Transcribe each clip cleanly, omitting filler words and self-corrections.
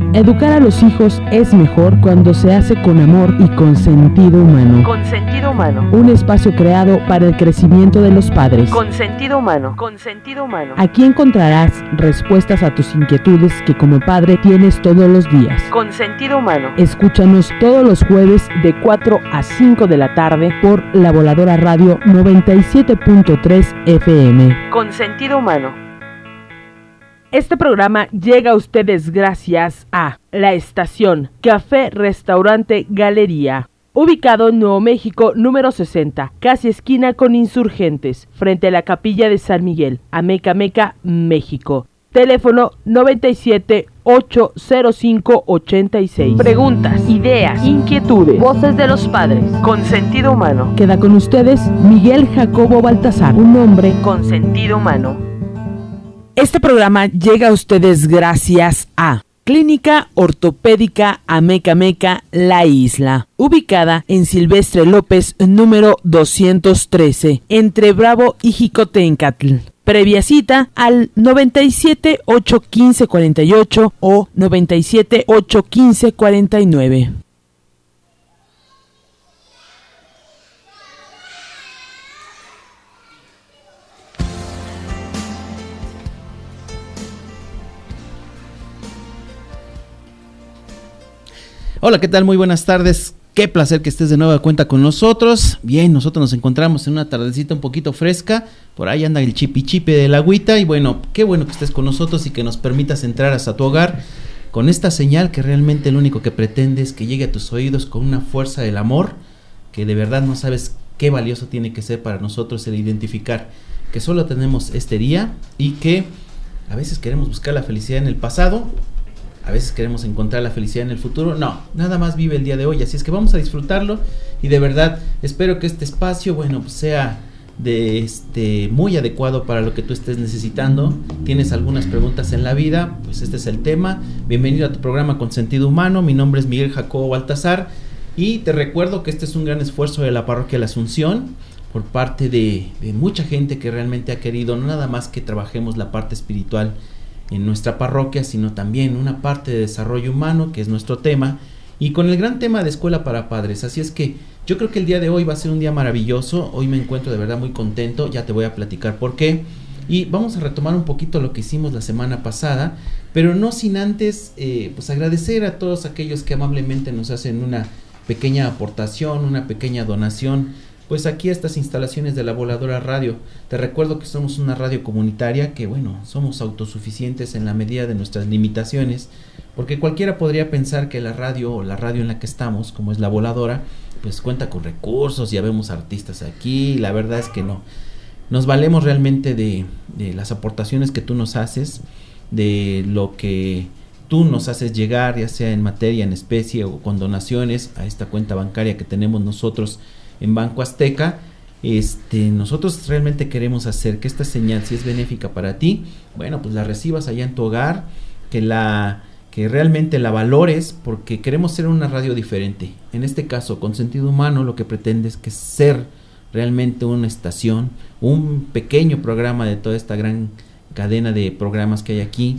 Educar a los hijos es mejor cuando se hace con amor y con sentido humano. Con sentido humano. Un espacio creado para el crecimiento de los padres. Con sentido humano. Con sentido humano. Aquí encontrarás respuestas a tus inquietudes que como padre tienes todos los días. Con sentido humano. Escúchanos todos los jueves de 4 a 5 de la tarde por La Voladora Radio 97.3 FM. Con sentido humano. Este programa llega a ustedes gracias a La Estación, Café Restaurante Galería, ubicado en Nuevo México número 60, casi esquina con Insurgentes, frente a la Capilla de San Miguel, Amecameca, México. Teléfono 97-805-86. Preguntas, ideas, inquietudes, voces de los padres. Con sentido humano. Queda con ustedes Miguel Jacobo Baltasar, un hombre con sentido humano. Este programa llega a ustedes gracias a Clínica Ortopédica Amecameca La Isla, ubicada en Silvestre López número 213, entre Bravo y Jicotencatl. Previa cita al 97-815-48 o 97-815-49. Hola, ¿qué tal? Muy buenas tardes. Qué placer que estés de nueva cuenta con nosotros. Bien, nosotros nos encontramos en una tardecita un poquito fresca. Por ahí anda el chipi del agüita. Y bueno, qué bueno que estés con nosotros y que nos permitas entrar hasta tu hogar con esta señal que realmente lo único que pretende es que llegue a tus oídos con una fuerza del amor que de verdad no sabes qué valioso tiene que ser para nosotros el identificar que solo tenemos este día y que a veces queremos buscar la felicidad en el pasado. A veces queremos encontrar la felicidad en el futuro. No, nada más vive el día de hoy. Así es que vamos a disfrutarlo. Y de verdad, espero que este espacio, bueno, pues sea muy adecuado para lo que tú estés necesitando. Tienes algunas preguntas en la vida, pues este es el tema. Bienvenido a tu programa Con Sentido Humano. Mi nombre es Miguel Jacobo Baltasar. Y te recuerdo que este es un gran esfuerzo de la Parroquia La Asunción, por parte de mucha gente que realmente ha querido no nada más que trabajemos la parte espiritual en nuestra parroquia, sino también una parte de desarrollo humano, que es nuestro tema, y con el gran tema de escuela para padres. Así es que yo creo que el día de hoy va a ser un día maravilloso. Hoy me encuentro de verdad muy contento, ya te voy a platicar por qué, y vamos a retomar un poquito lo que hicimos la semana pasada, pero no sin antes pues agradecer a todos aquellos que amablemente nos hacen una pequeña aportación, una pequeña donación, pues aquí a estas instalaciones de La Voladora Radio. Te recuerdo que somos una radio comunitaria, que bueno, somos autosuficientes en la medida de nuestras limitaciones, porque cualquiera podría pensar que la radio o la radio en la que estamos, como es La Voladora, pues cuenta con recursos, ya vemos artistas aquí. La verdad es que no, nos valemos realmente de las aportaciones que tú nos haces, de lo que tú nos haces llegar, ya sea en materia, en especie o con donaciones a esta cuenta bancaria que tenemos nosotros en Banco Azteca. Nosotros realmente queremos hacer que esta señal, si es benéfica para ti, bueno, pues la recibas allá en tu hogar, que realmente la valores, porque queremos ser una radio diferente. En este caso, Con Sentido Humano, lo que pretende es que ser realmente una estación, un pequeño programa de toda esta gran cadena de programas que hay aquí,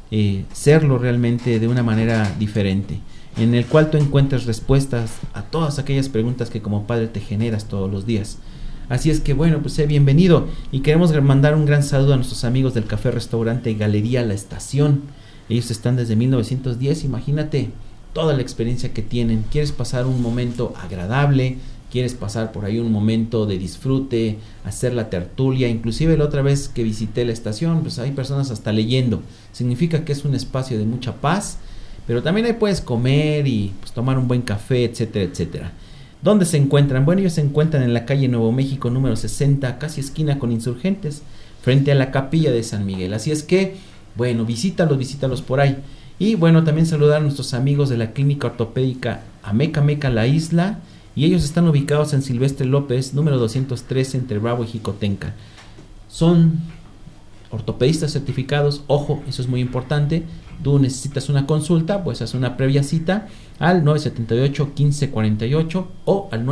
serlo realmente de una manera diferente, en el cual tú encuentres respuestas a todas aquellas preguntas que como padre te generas todos los días. Así es que bueno, pues sé bienvenido, y queremos mandar un gran saludo a nuestros amigos del Café Restaurante Galería La Estación. Ellos están desde 1910, imagínate toda la experiencia que tienen. Quieres pasar un momento agradable, quieres pasar por ahí un momento de disfrute, hacer la tertulia. Inclusive la otra vez que visité la estación, pues hay personas hasta leyendo. Significa que es un espacio de mucha paz, pero también ahí puedes comer y pues tomar un buen café, etcétera, etcétera. ¿Dónde se encuentran? Bueno, ellos se encuentran en la calle Nuevo México número 60, casi esquina con Insurgentes, frente a la Capilla de San Miguel. Así es que, bueno, visítalos por ahí. Y bueno, también saludar a nuestros amigos de la Clínica Ortopédica Amecameca La Isla, y ellos están ubicados en Silvestre López número 213, entre Bravo y Jicotenca. Son ortopedistas certificados, ojo, eso es muy importante. Tú necesitas una consulta, pues haz una previa cita al 978-1548 o al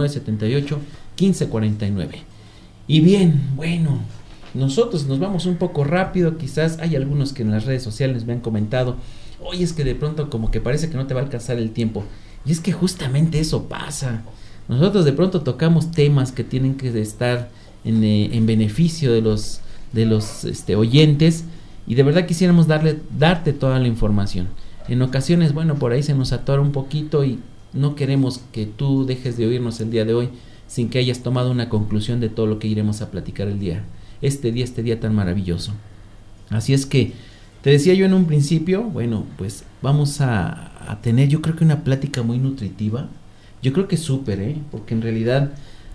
978-1549. Y bien, bueno, nosotros nos vamos un poco rápido. Quizás hay algunos que en las redes sociales me han comentado oye, es que de pronto como que parece que no te va a alcanzar el tiempo. Y es que justamente eso pasa. Nosotros de pronto tocamos temas que tienen que estar en beneficio de los oyentes, y de verdad quisiéramos darte toda la información. En ocasiones, bueno, por ahí se nos atora un poquito y no queremos que tú dejes de oírnos el día de hoy sin que hayas tomado una conclusión de todo lo que iremos a platicar este día tan maravilloso. Así es que te decía yo en un principio, bueno, pues vamos a tener, yo creo que una plática muy nutritiva. Yo creo que súper, porque en realidad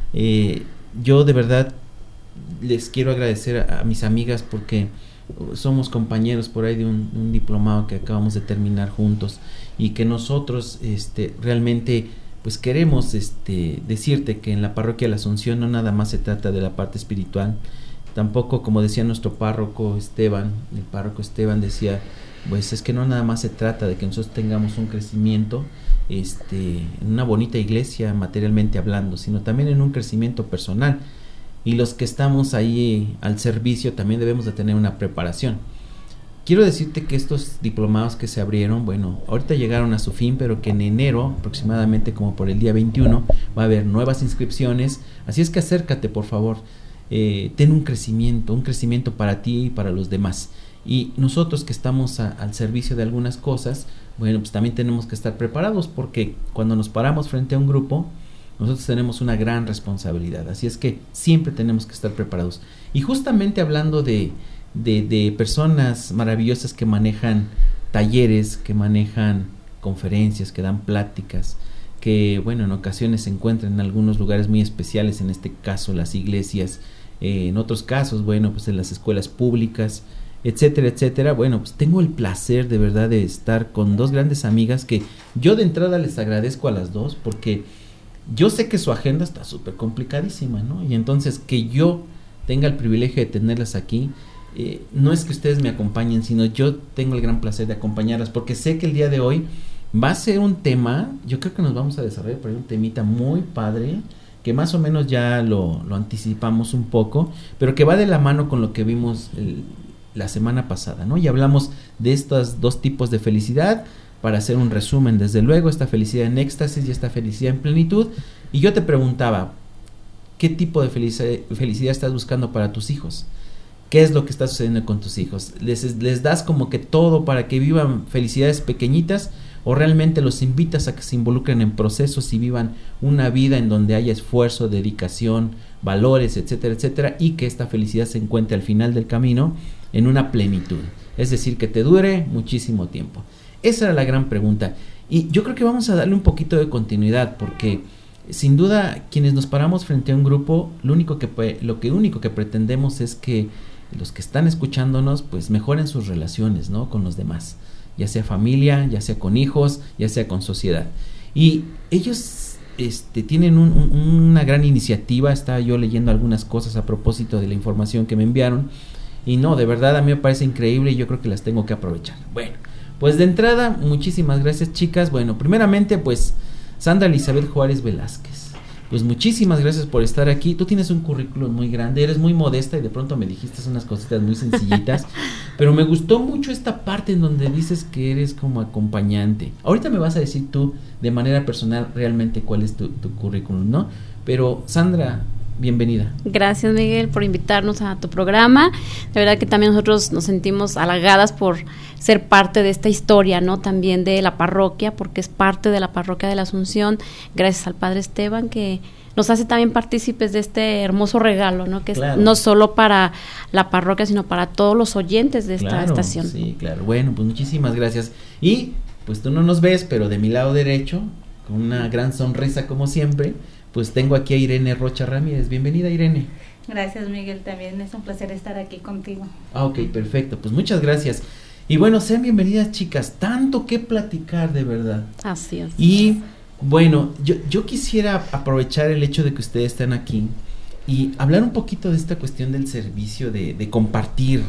yo de verdad les quiero agradecer a mis amigas, porque somos compañeros por ahí de un diplomado que acabamos de terminar juntos, y que nosotros realmente pues queremos decirte que en la parroquia de la Asunción no nada más se trata de la parte espiritual. Tampoco, como decía nuestro párroco Esteban, el párroco Esteban decía, pues es que no nada más se trata de que nosotros tengamos un crecimiento en una bonita iglesia materialmente hablando, sino también en un crecimiento personal. Y los que estamos ahí al servicio también debemos de tener una preparación. Quiero decirte que estos diplomados que se abrieron, bueno, ahorita llegaron a su fin, pero que en enero, aproximadamente como por el día 21, va a haber nuevas inscripciones. Así es que acércate, por favor. Ten un crecimiento para ti y para los demás. Y nosotros que estamos al servicio de algunas cosas, bueno, pues también tenemos que estar preparados, porque cuando nos paramos frente a un grupo, nosotros tenemos una gran responsabilidad. Así es que siempre tenemos que estar preparados. Y justamente hablando de personas maravillosas que manejan talleres, que manejan conferencias, que dan pláticas, que bueno, en ocasiones se encuentran en algunos lugares muy especiales, en este caso las iglesias, en otros casos, bueno, pues en las escuelas públicas, etcétera, etcétera. Bueno, pues tengo el placer de verdad de estar con dos grandes amigas que yo de entrada les agradezco a las dos, porque yo sé que su agenda está súper complicadísima, ¿no? Y entonces que yo tenga el privilegio de tenerlas aquí, no es que ustedes me acompañen, sino yo tengo el gran placer de acompañarlas, porque sé que el día de hoy va a ser un tema, yo creo que nos vamos a desarrollar por ahí un temita muy padre, que más o menos ya lo anticipamos un poco, pero que va de la mano con lo que vimos la semana pasada, ¿no? Y hablamos de estos dos tipos de felicidad, para hacer un resumen, desde luego, esta felicidad en éxtasis y esta felicidad en plenitud. Y yo te preguntaba, ¿qué tipo de felicidad estás buscando para tus hijos? ¿Qué es lo que está sucediendo con tus hijos? ¿Les das como que todo para que vivan felicidades pequeñitas, o realmente los invitas a que se involucren en procesos y vivan una vida en donde haya esfuerzo, dedicación, valores, etcétera, etcétera, y que esta felicidad se encuentre al final del camino en una plenitud? Es decir, que te dure muchísimo tiempo. Esa era la gran pregunta, y yo creo que vamos a darle un poquito de continuidad, porque sin duda quienes nos paramos frente a un grupo, lo único que pretendemos es que los que están escuchándonos pues mejoren sus relaciones, ¿no?, con los demás, ya sea familia, ya sea con hijos, ya sea con sociedad. Y ellos tienen una gran iniciativa. Estaba yo leyendo algunas cosas a propósito de la información que me enviaron, y no, de verdad a mí me parece increíble, y yo creo que las tengo que aprovechar. Bueno, pues de entrada, muchísimas gracias, chicas. Bueno, primeramente, pues Sandra Elizabeth Juárez Velázquez, pues muchísimas gracias por estar aquí. Tú tienes un currículum muy grande, eres muy modesta, y de pronto me dijiste unas cositas muy sencillitas, pero me gustó mucho esta parte en donde dices que eres como acompañante. Ahorita me vas a decir tú de manera personal realmente cuál es tu currículum, ¿no? Pero Sandra, bienvenida. Gracias, Miguel, por invitarnos a tu programa. De verdad que también nosotros nos sentimos halagadas por ser parte de esta historia, ¿no? También de la parroquia, porque es parte de la parroquia de la Asunción, gracias al Padre Esteban, que nos hace también partícipes de este hermoso regalo, ¿no? Que claro, es no solo para la parroquia, sino para todos los oyentes de esta estación. Sí, claro. Bueno, pues muchísimas gracias. Y pues tú no nos ves, pero de mi lado derecho, con una gran sonrisa como siempre, pues tengo aquí a Irene Rocha Ramírez. Bienvenida, Irene. Gracias, Miguel, también es un placer estar aquí contigo. Ok, perfecto, pues muchas gracias. Y bueno, sean bienvenidas, chicas, tanto que platicar, de verdad. Así es. Y bueno, yo quisiera aprovechar el hecho de que ustedes están aquí y hablar un poquito de esta cuestión del servicio, de compartir,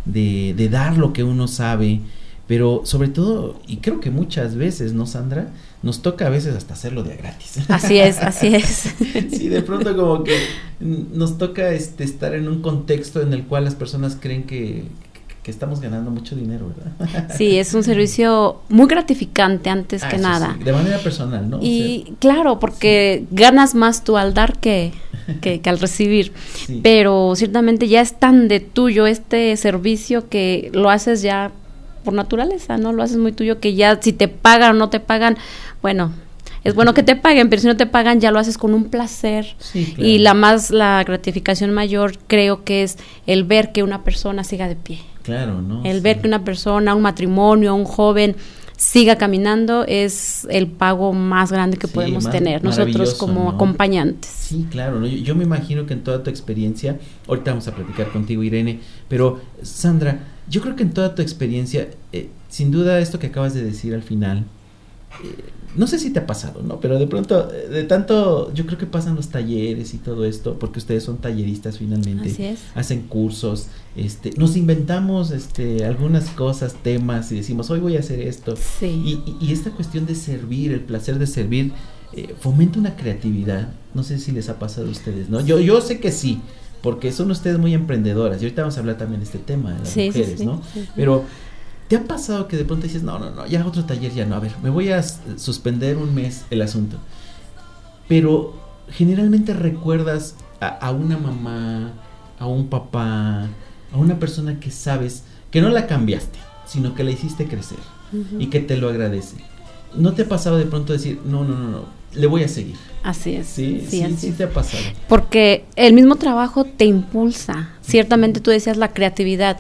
de dar lo que uno sabe, pero sobre todo, y creo que muchas veces, ¿no, Sandra?, nos toca a veces hasta hacerlo de a gratis. Así es, así es. Sí, de pronto como que nos toca estar en un contexto en el cual las personas creen que que estamos ganando mucho dinero, ¿verdad? Sí, es un servicio muy gratificante antes que nada. Sí, de manera personal, ¿no? Y claro, porque ganas más tú al dar que al recibir. Sí. Pero ciertamente ya es tan de tuyo este servicio que lo haces ya por naturaleza, ¿no? Lo haces muy tuyo, que ya si te pagan o no te pagan, bueno, es bueno que te paguen, pero si no te pagan ya lo haces con un placer. Sí, claro. Y la gratificación mayor creo que es el ver que una persona siga de pie. Claro, ¿no? El ver que una persona, un matrimonio, un joven siga caminando es el pago más grande que podemos tener nosotros como acompañantes. Sí, claro, ¿no? Yo me imagino que en toda tu experiencia, ahorita vamos a platicar contigo, Irene, pero Sandra, yo creo que en toda tu experiencia, sin duda esto que acabas de decir al final, no sé si te ha pasado, ¿no? Pero de pronto, de tanto, yo creo que pasan los talleres y todo esto, porque ustedes son talleristas finalmente. Así es. Hacen cursos, nos inventamos algunas cosas, temas, y decimos, hoy voy a hacer esto. Sí. Y esta cuestión de servir, el placer de servir, fomenta una creatividad. No sé si les ha pasado a ustedes, ¿no? Yo sé que sí, porque son ustedes muy emprendedoras, y ahorita vamos a hablar también de este tema de las mujeres, ¿no? Sí. Pero ¿te ha pasado que de pronto dices, no, ya otro taller ya no, a ver, me voy a suspender un mes el asunto? Pero generalmente recuerdas a una mamá, a un papá, a una persona que sabes que no la cambiaste, sino que la hiciste crecer y que te lo agradece. ¿No te ha pasado de pronto decir, no, le voy a seguir? Así es. Sí, te ha pasado. Porque el mismo trabajo te impulsa. Ciertamente tú decías la creatividad,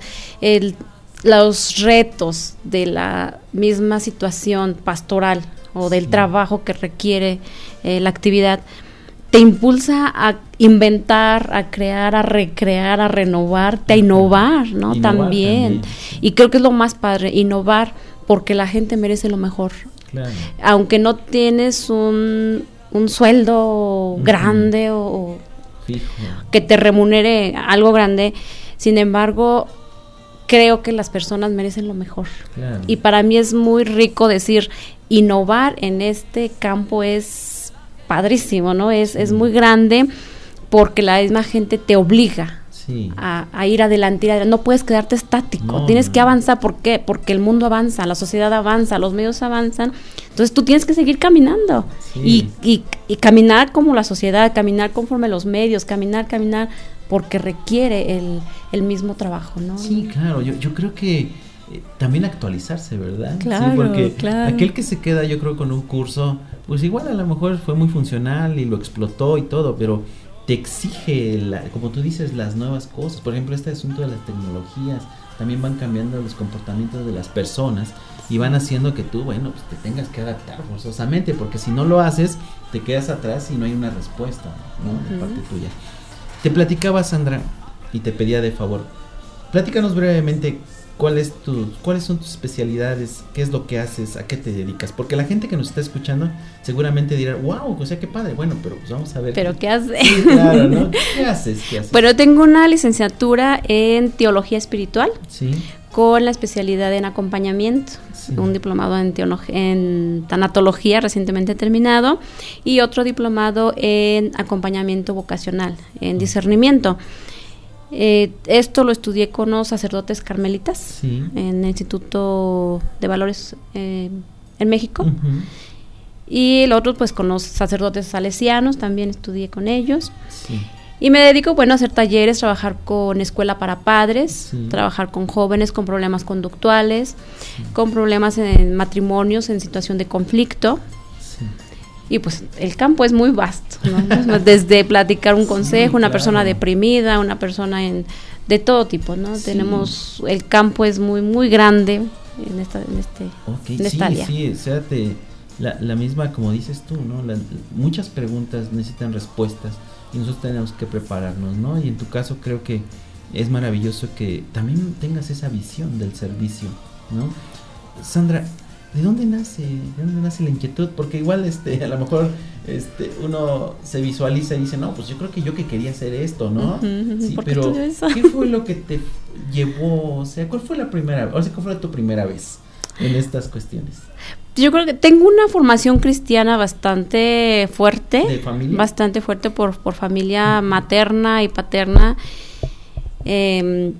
los retos de la misma situación pastoral o del trabajo que requiere la actividad, te impulsa a inventar, a crear, a recrear, a renovarte, a innovar, ¿no? También. Y creo que es lo más padre, innovar, porque la gente merece lo mejor. Claro. Aunque no tienes un sueldo grande o fijo, que te remunere algo grande, sin embargo, creo que las personas merecen lo mejor. Claro. Y para mí es muy rico decir, innovar en este campo es padrísimo, ¿no? Es muy grande, porque la misma gente te obliga a ir adelante, no puedes quedarte estático, tienes que avanzar. ¿Por qué? Porque el mundo avanza, la sociedad avanza, los medios avanzan, entonces tú tienes que seguir caminando y caminar como la sociedad, caminar conforme los medios, caminar, porque requiere el mismo trabajo, ¿no? Sí, claro, yo creo que también actualizarse, ¿verdad? Claro, sí, porque claro. Aquel que se queda, yo creo, con un curso, pues igual a lo mejor fue muy funcional y lo explotó y todo, pero te exige, como tú dices, las nuevas cosas. Por ejemplo, este asunto de las tecnologías también van cambiando los comportamientos de las personas y van haciendo que tú, pues te tengas que adaptar forzosamente, porque si no lo haces, te quedas atrás y no hay una respuesta, ¿no? De parte tuya. Te platicaba, Sandra, y te pedía de favor, platícanos brevemente cuáles son tus especialidades, qué es lo que haces, a qué te dedicas, porque la gente que nos está escuchando seguramente dirá, wow, o sea, qué padre, bueno, pero pues vamos a ver. ¿Pero qué haces? Sí, claro, ¿no? ¿Qué haces? Bueno, tengo una licenciatura en Teología Espiritual, sí, con la especialidad en acompañamiento, un diplomado en tanatología recientemente terminado, y otro diplomado en acompañamiento vocacional, en discernimiento. Esto lo estudié con los sacerdotes carmelitas en el Instituto de Valores en México. Y el otro, pues con los sacerdotes salesianos, también estudié con ellos. Y me dedico, a hacer talleres, trabajar con escuela para padres, trabajar con jóvenes con problemas conductuales, con problemas en matrimonios en situación de conflicto. Y pues el campo es muy vasto, ¿no? Desde platicar un consejo, una persona deprimida, una persona de todo tipo, ¿no? Tenemos, el campo es muy, muy grande en esta área. Sí, o sea, la misma, como dices tú, ¿no? Muchas preguntas necesitan respuestas y nosotros tenemos que prepararnos, ¿no? Y en tu caso creo que es maravilloso que también tengas esa visión del servicio, ¿no? Sandra, ¿de dónde nace la inquietud? Porque igual a lo mejor uno se visualiza y dice, no, pues yo creo que quería hacer esto, ¿no? Sí, pero ¿qué fue lo que te llevó? O sea, ¿cuál fue la primera vez? O sea, ¿cuál fue tu primera vez en estas cuestiones? Yo creo que tengo una formación cristiana bastante fuerte. ¿De familia? Bastante fuerte por familia materna y paterna.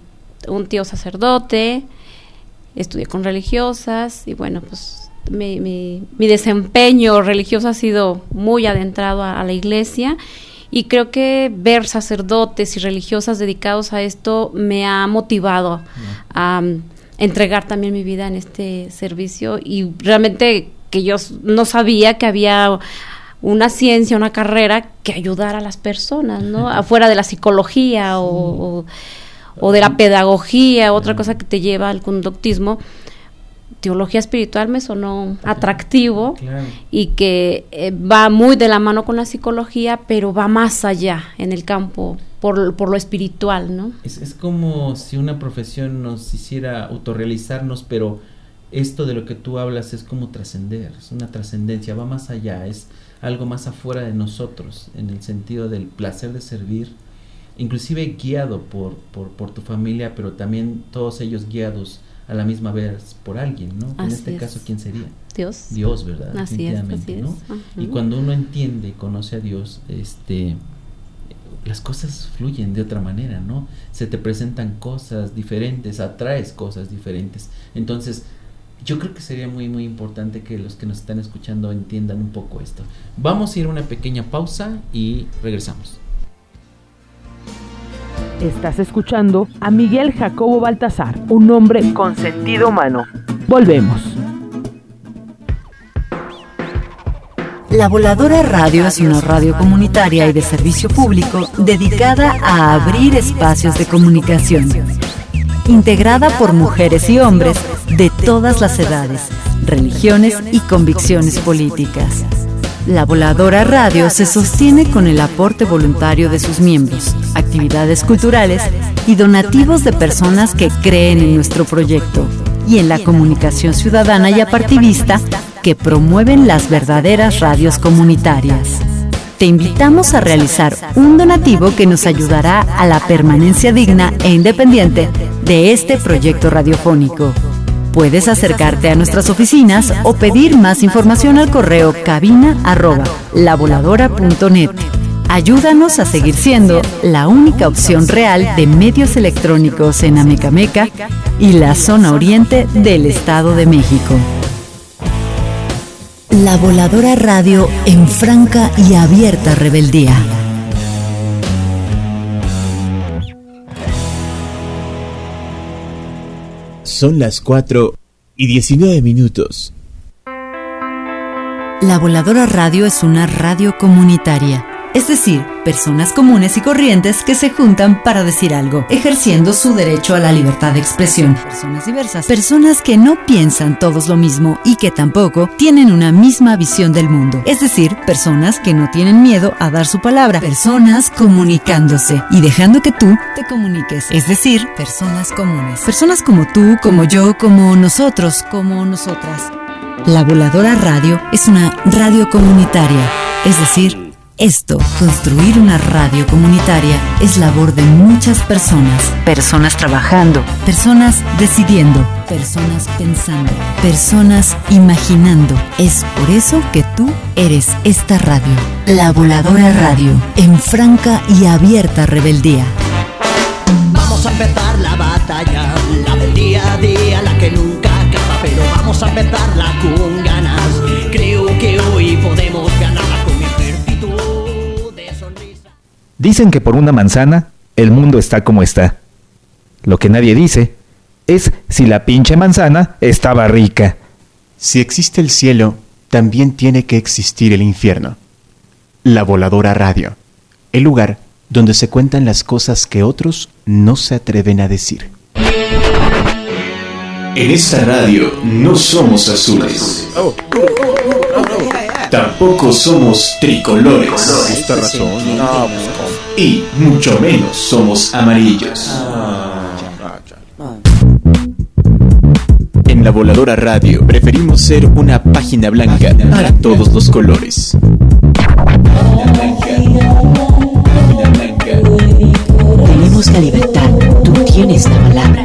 un tío sacerdote, estudié con religiosas y bueno, pues mi desempeño religioso ha sido muy adentrado a la iglesia, y creo que ver sacerdotes y religiosas dedicados a esto me ha motivado a entregar también mi vida en este servicio, y realmente que yo no sabía que había una ciencia, una carrera que ayudara a las personas, ¿no? Afuera de la psicología o de la pedagogía, otra cosa que te lleva al conductismo. Teología espiritual me sonó atractivo, y que va muy de la mano con la psicología, pero va más allá en el campo por lo espiritual, ¿no? Es como si una profesión nos hiciera autorrealizarnos, pero esto de lo que tú hablas es como trascender, es una trascendencia, va más allá, es algo más afuera de nosotros, en el sentido del placer de servir, inclusive guiado por tu familia, pero también todos ellos guiados a la misma vez por alguien, ¿no? En este caso, ¿quién sería? Dios, ¿verdad? Así es, ¿no? Y cuando uno entiende y conoce a Dios, las cosas fluyen de otra manera, ¿no? Se te presentan cosas diferentes, atraes cosas diferentes. Entonces, yo creo que sería muy, muy importante que los que nos están escuchando entiendan un poco esto. Vamos a ir a una pequeña pausa y regresamos. Estás escuchando a Miguel Jacobo Baltasar, un hombre con sentido humano. Volvemos. La Voladora Radio es una radio comunitaria y de servicio público dedicada a abrir espacios de comunicación. Integrada por mujeres y hombres de todas las edades, religiones y convicciones políticas. La Voladora Radio se sostiene con el aporte voluntario de sus miembros, actividades culturales y donativos de personas que creen en nuestro proyecto y en la comunicación ciudadana y apartivista que promueven las verdaderas radios comunitarias. Te invitamos a realizar un donativo que nos ayudará a la permanencia digna e independiente de este proyecto radiofónico. Puedes acercarte a nuestras oficinas o pedir más información al correo cabina@lavoladora.net. Ayúdanos a seguir siendo la única opción real de medios electrónicos en Amecameca y la zona oriente del Estado de México. La Voladora Radio en franca y abierta rebeldía. Son las 4:19. La Voladora Radio es una radio comunitaria, es decir, personas comunes y corrientes que se juntan para decir algo, ejerciendo su derecho a la libertad de expresión. Personas diversas, personas que no piensan todos lo mismo y que tampoco tienen una misma visión del mundo, es decir, personas que no tienen miedo a dar su palabra, personas comunicándose y dejando que tú te comuniques, es decir, personas comunes, personas como tú, como yo, como nosotros, como nosotras. La Voladora Radio es una radio comunitaria, es decir, construir una radio comunitaria es labor de muchas personas. Personas trabajando, personas decidiendo, personas pensando, personas imaginando. Es por eso que tú eres esta radio. La Voladora Radio, en franca y abierta rebeldía. Vamos a empezar la batalla, la del día a día, la que nunca acaba, pero vamos a empezarla con ganas. Creo que hoy podemos ganarla con mi ejército de sonrisa. Dicen que por una manzana el mundo está como está. Lo que nadie dice es si la pinche manzana estaba rica. Si existe el cielo, también tiene que existir el infierno. La Voladora Radio, el lugar donde se cuentan las cosas que otros no se atreven a decir. En esta radio no somos azules. Tampoco somos tricolores. Y mucho menos somos amarillos. En La Voladora Radio preferimos ser una página blanca para todos los colores. Tenemos la libertad, tú tienes la palabra.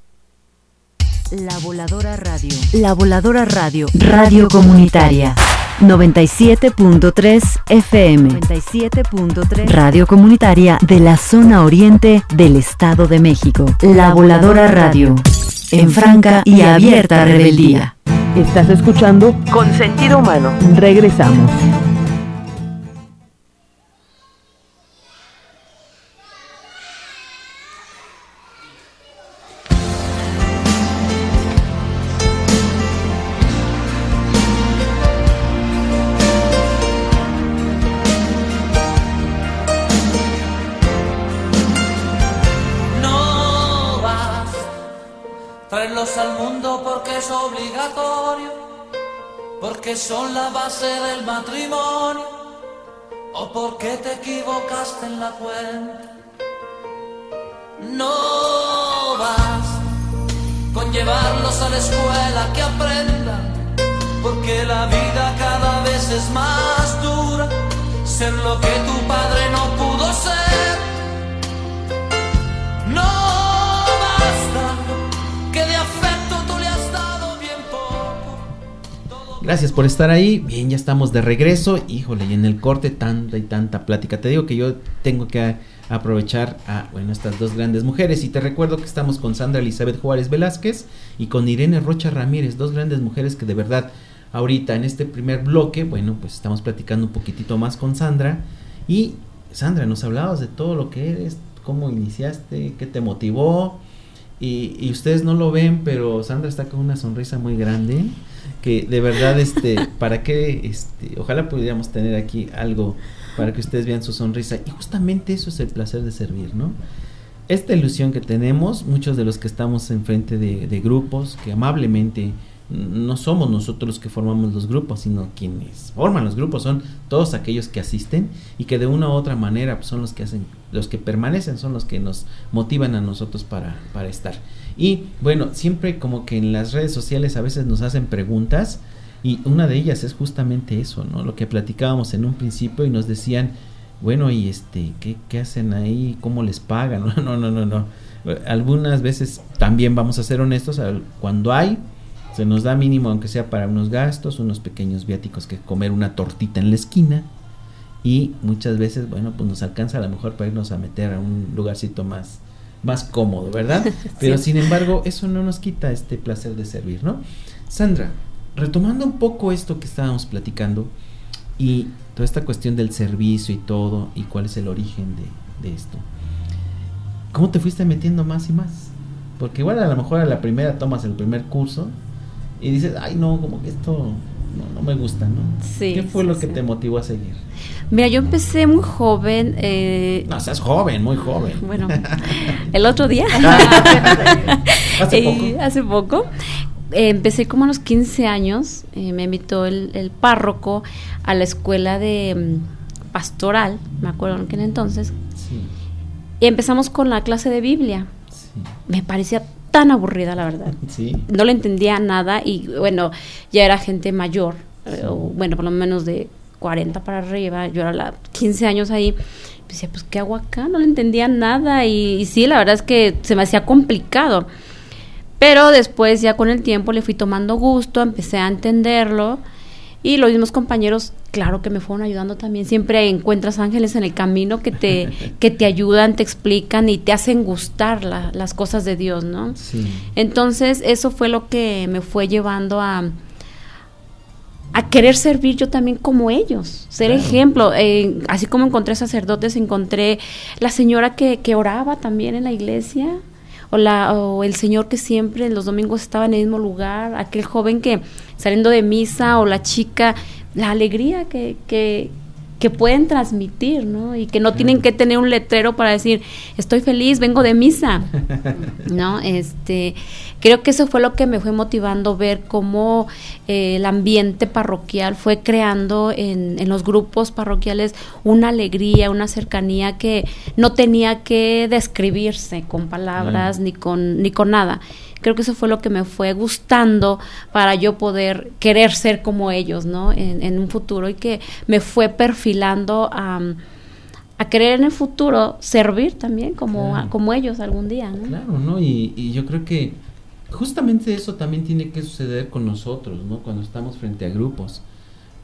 La Voladora Radio. La Voladora Radio. Radio comunitaria. 97.3 FM. 97.3 Radio Comunitaria de la zona oriente del Estado de México. La Voladora Radio. En franca y abierta rebeldía. Estás escuchando Con Sentido Humano. Regresamos. Traerlos al mundo porque es obligatorio, porque son la base del matrimonio, o porque te equivocaste en la cuenta. No vas con llevarlos a la escuela que aprendan, porque la vida cada vez es más dura, ser lo que tu padre no pudo ser. No basta que de afecto tú le has dado bien poco. Gracias por estar ahí. Bien, ya estamos de regreso. Híjole, y en el corte tanta y tanta plática. Te digo que yo tengo que aprovechar a, estas dos grandes mujeres. Y te recuerdo que estamos con Sandra Elizabeth Juárez Velázquez y con Irene Rocha Ramírez, dos grandes mujeres que de verdad ahorita en este primer bloque, pues estamos platicando un poquitito más con Sandra. Y Sandra, nos hablabas de todo lo que eres, cómo iniciaste, qué te motivó. Y ustedes no lo ven, pero Sandra está con una sonrisa muy grande, que de verdad, para que, ojalá pudiéramos tener aquí algo para que ustedes vean su sonrisa. Y justamente eso es el placer de servir, ¿no? Esta ilusión que tenemos, muchos de los que estamos enfrente de grupos, que amablemente no somos nosotros los que formamos los grupos, sino quienes forman los grupos son todos aquellos que asisten y que de una u otra manera pues, son los que hacen, los que permanecen, son los que nos motivan a nosotros para estar. Y bueno, siempre como que en las redes sociales a veces nos hacen preguntas y una de ellas es justamente eso, ¿no? Lo que platicábamos en un principio y nos decían, bueno, y ¿qué hacen ahí? ¿Cómo les pagan? No. Algunas veces también vamos a ser honestos, cuando se nos da mínimo, aunque sea para unos gastos, unos pequeños viáticos que comer una tortita en la esquina, y muchas veces, pues nos alcanza a lo mejor para irnos a meter a un lugarcito más cómodo, ¿verdad? Pero sin embargo, eso no nos quita este placer de servir, ¿no? Sandra, retomando un poco esto que estábamos platicando, y toda esta cuestión del servicio y todo, y cuál es el origen de esto, ¿cómo te fuiste metiendo más y más? Porque igual a lo mejor a la primera tomas el primer curso, y dices, ay no, como que esto no me gusta, ¿no? Sí. ¿Qué fue lo que te motivó a seguir? Mira, yo empecé muy joven. No, seas joven, muy joven. Bueno, el otro día. Hace poco. Empecé como a los 15 años. Me invitó el párroco a la escuela de pastoral, me acuerdo en aquel entonces. Sí. Y empezamos con la clase de Biblia. Sí. Me parecía tan aburrida, la verdad. Sí. No le entendía nada y bueno, ya era gente mayor, por lo menos de 40 para arriba. Yo era 15 años ahí. Decía, pues, ¿qué hago acá? No le entendía nada y sí, la verdad es que se me hacía complicado. Pero después, ya con el tiempo, le fui tomando gusto, empecé a entenderlo. Y los mismos compañeros, claro que me fueron ayudando también. Siempre encuentras ángeles en el camino que te ayudan, te explican y te hacen gustar las cosas de Dios, ¿no? Sí. Entonces, eso fue lo que me fue llevando a querer servir yo también como ellos, ser ejemplo. Así como encontré sacerdotes, encontré la señora que oraba también en la iglesia, o el señor que siempre en los domingos estaba en el mismo lugar, aquel joven que saliendo de misa, o la chica, la alegría que pueden transmitir, ¿no? Y que no tienen que tener un letrero para decir, estoy feliz, vengo de misa, ¿no? Creo que eso fue lo que me fue motivando, ver cómo el ambiente parroquial fue creando en los grupos parroquiales una alegría, una cercanía que no tenía que describirse con palabras ni con nada. Creo que eso fue lo que me fue gustando para yo poder querer ser como ellos, ¿no? En un futuro, y que me fue perfilando a querer en el futuro servir también como ellos algún día, ¿no? Claro, ¿no? Y yo creo que justamente eso también tiene que suceder con nosotros, ¿no? Cuando estamos frente a grupos.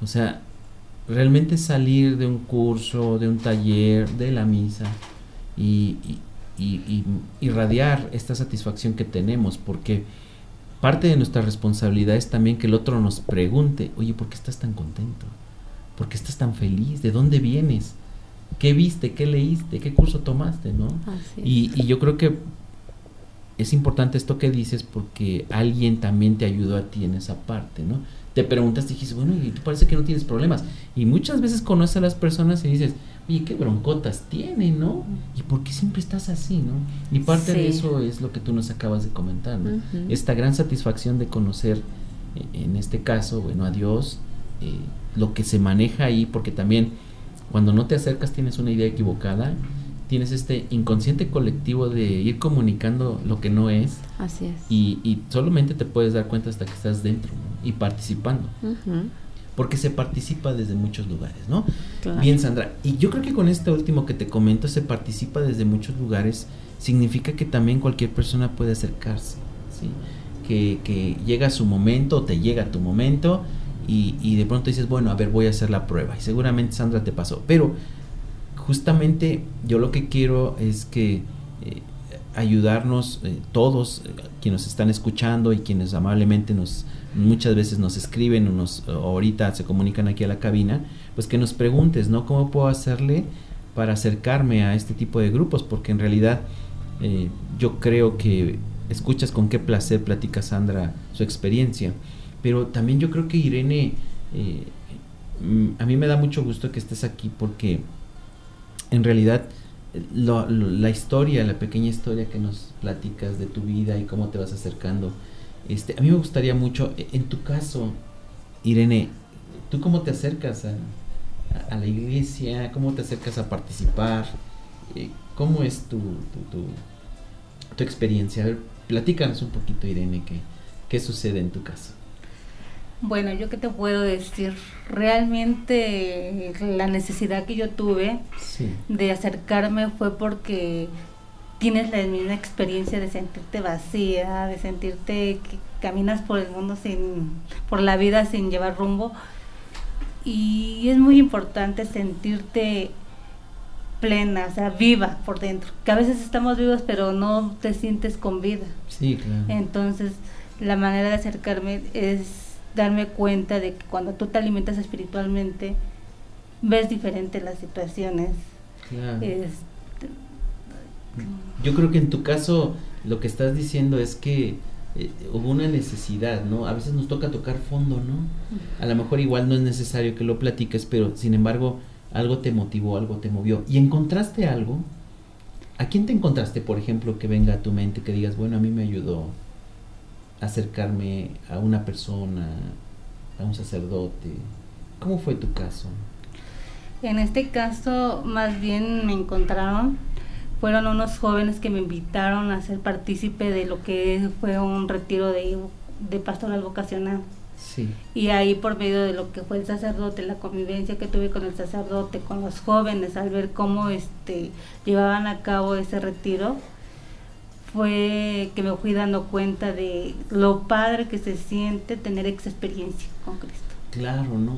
O sea, realmente salir de un curso, de un taller, de la misa y irradiar esta satisfacción que tenemos, porque parte de nuestra responsabilidad es también que el otro nos pregunte, oye, ¿por qué estás tan contento? ¿Por qué estás tan feliz? ¿De dónde vienes? ¿Qué viste? ¿Qué leíste? ¿Qué curso tomaste? ¿No? Y yo creo que es importante esto que dices, porque alguien también te ayudó a ti en esa parte, ¿no? Te preguntas, te dijiste, bueno, y tú parece que no tienes problemas. Y muchas veces conoces a las personas y dices, oye, qué broncotas tiene, ¿no? ¿Y por qué siempre estás así, no? Y parte de eso es lo que tú nos acabas de comentar, ¿no? Esta gran satisfacción de conocer, en este caso, bueno, a Dios, lo que se maneja ahí, porque también cuando no te acercas tienes una idea equivocada, tienes este inconsciente colectivo de ir comunicando lo que no es. Así es. Y solamente te puedes dar cuenta hasta que estás dentro, ¿no? Y participando. Porque se participa desde muchos lugares, ¿no? Claro. Bien, Sandra. Y yo creo que con este último que te comento, se participa desde muchos lugares, significa que también cualquier persona puede acercarse, ¿sí? Que llega su momento, o te llega tu momento, y de pronto dices, bueno, a ver, voy a hacer la prueba. Y seguramente, Sandra, te pasó. Pero justamente yo lo que quiero es que ayudarnos todos quienes nos están escuchando y quienes amablemente muchas veces nos escriben o ahorita se comunican aquí a la cabina, pues que nos preguntes, ¿no? ¿Cómo puedo hacerle para acercarme a este tipo de grupos? Porque en realidad yo creo que escuchas con qué placer platica Sandra su experiencia, pero también yo creo que Irene, a mí me da mucho gusto que estés aquí, porque en realidad la historia, la pequeña historia que nos platicas de tu vida y cómo te vas acercando, a mí me gustaría mucho, en tu caso, Irene, ¿tú cómo te acercas a la iglesia? ¿Cómo te acercas a participar? ¿Cómo es tu experiencia? A ver, platícanos un poquito, Irene, ¿qué sucede en tu caso? Bueno, yo qué te puedo decir, realmente la necesidad que yo tuve de acercarme fue porque tienes la misma experiencia de sentirte vacía, de sentirte que caminas por el mundo por la vida sin llevar rumbo, y es muy importante sentirte plena, o sea, viva por dentro, que a veces estamos vivos pero no te sientes con vida. Sí, claro. Entonces, la manera de acercarme es darme cuenta de que cuando tú te alimentas espiritualmente, ves diferente las situaciones. Claro. Yo creo que en tu caso lo que estás diciendo es que hubo una necesidad, ¿no? A veces nos toca tocar fondo, ¿no? A lo mejor igual no es necesario que lo platiques, pero sin embargo algo te motivó, algo te movió. ¿Y encontraste algo? ¿A quién te encontraste, por ejemplo, que venga a tu mente, que digas, bueno, a mí me ayudó a acercarme a una persona, a un sacerdote? ¿Cómo fue tu caso? En este caso, más bien me encontraron, fueron unos jóvenes que me invitaron a ser partícipe de lo que fue un retiro de pastoral vocacional. Sí. Y ahí, por medio de lo que fue el sacerdote, la convivencia que tuve con el sacerdote, con los jóvenes, al ver cómo llevaban a cabo ese retiro, fue que me fui dando cuenta de lo padre que se siente tener esa experiencia con Cristo. Claro, ¿no?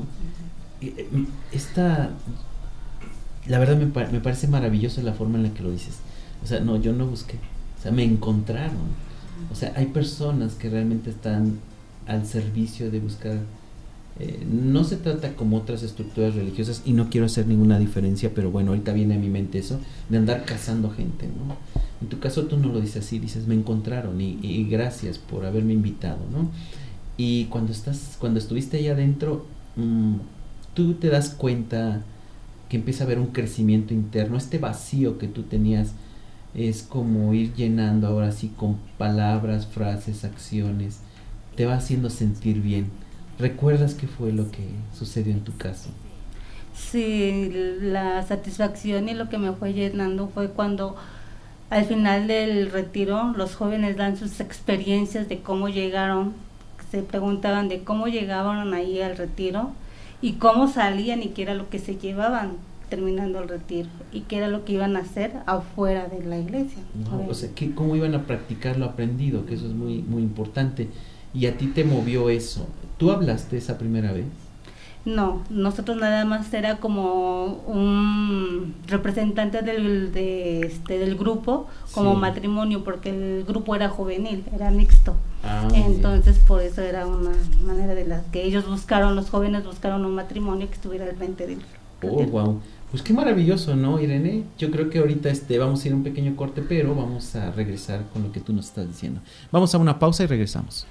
La verdad me parece maravillosa la forma en la que lo dices. O sea, no, yo no busqué, o sea, me encontraron. O sea, hay personas que realmente están al servicio de buscar. No se trata como otras estructuras religiosas, y no quiero hacer ninguna diferencia, pero bueno, ahorita viene a mi mente eso, de andar cazando gente, ¿no? En tu caso tú no lo dices así, dices, me encontraron y gracias por haberme invitado, ¿no? Y cuando estuviste ahí adentro, tú te das cuenta que empieza a haber un crecimiento interno, este vacío que tú tenías es como ir llenando ahora sí con palabras, frases, acciones, te va haciendo sentir bien. ¿Recuerdas qué fue lo que sucedió en tu caso? Sí, la satisfacción y lo que me fue llenando fue cuando al final del retiro los jóvenes dan sus experiencias de cómo llegaron, se preguntaban de cómo llegaban ahí al retiro y cómo salían y qué era lo que se llevaban terminando el retiro y qué era lo que iban a hacer afuera de la iglesia. No, o sea, cómo iban a practicar lo aprendido, que eso es muy, muy importante. Y a ti te movió eso. ¿Tú hablaste esa primera vez? No, nosotros nada más era como un representante del grupo, como Sí. matrimonio, porque el grupo era juvenil, era mixto. Entonces por eso era una manera de la que ellos buscaron, los jóvenes buscaron un matrimonio que estuviera al frente del. Oh, wow. Pues qué maravilloso, ¿no, Irene? Yo creo que ahorita vamos a ir a un pequeño corte, pero vamos a regresar con lo que tú nos estás diciendo. Vamos a una pausa y regresamos.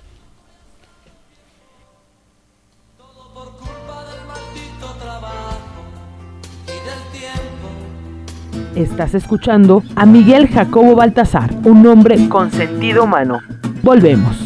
Estás escuchando a Miguel Jacobo Baltasar, un hombre con sentido humano. Volvemos.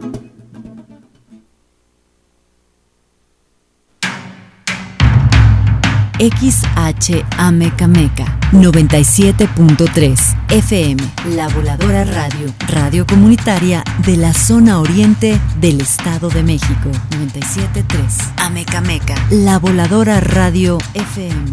XHAMECAMECA 97.3 FM, La Voladora Radio, radio comunitaria de la zona oriente del Estado de México. 97.3 AMECAMECA, La Voladora Radio FM.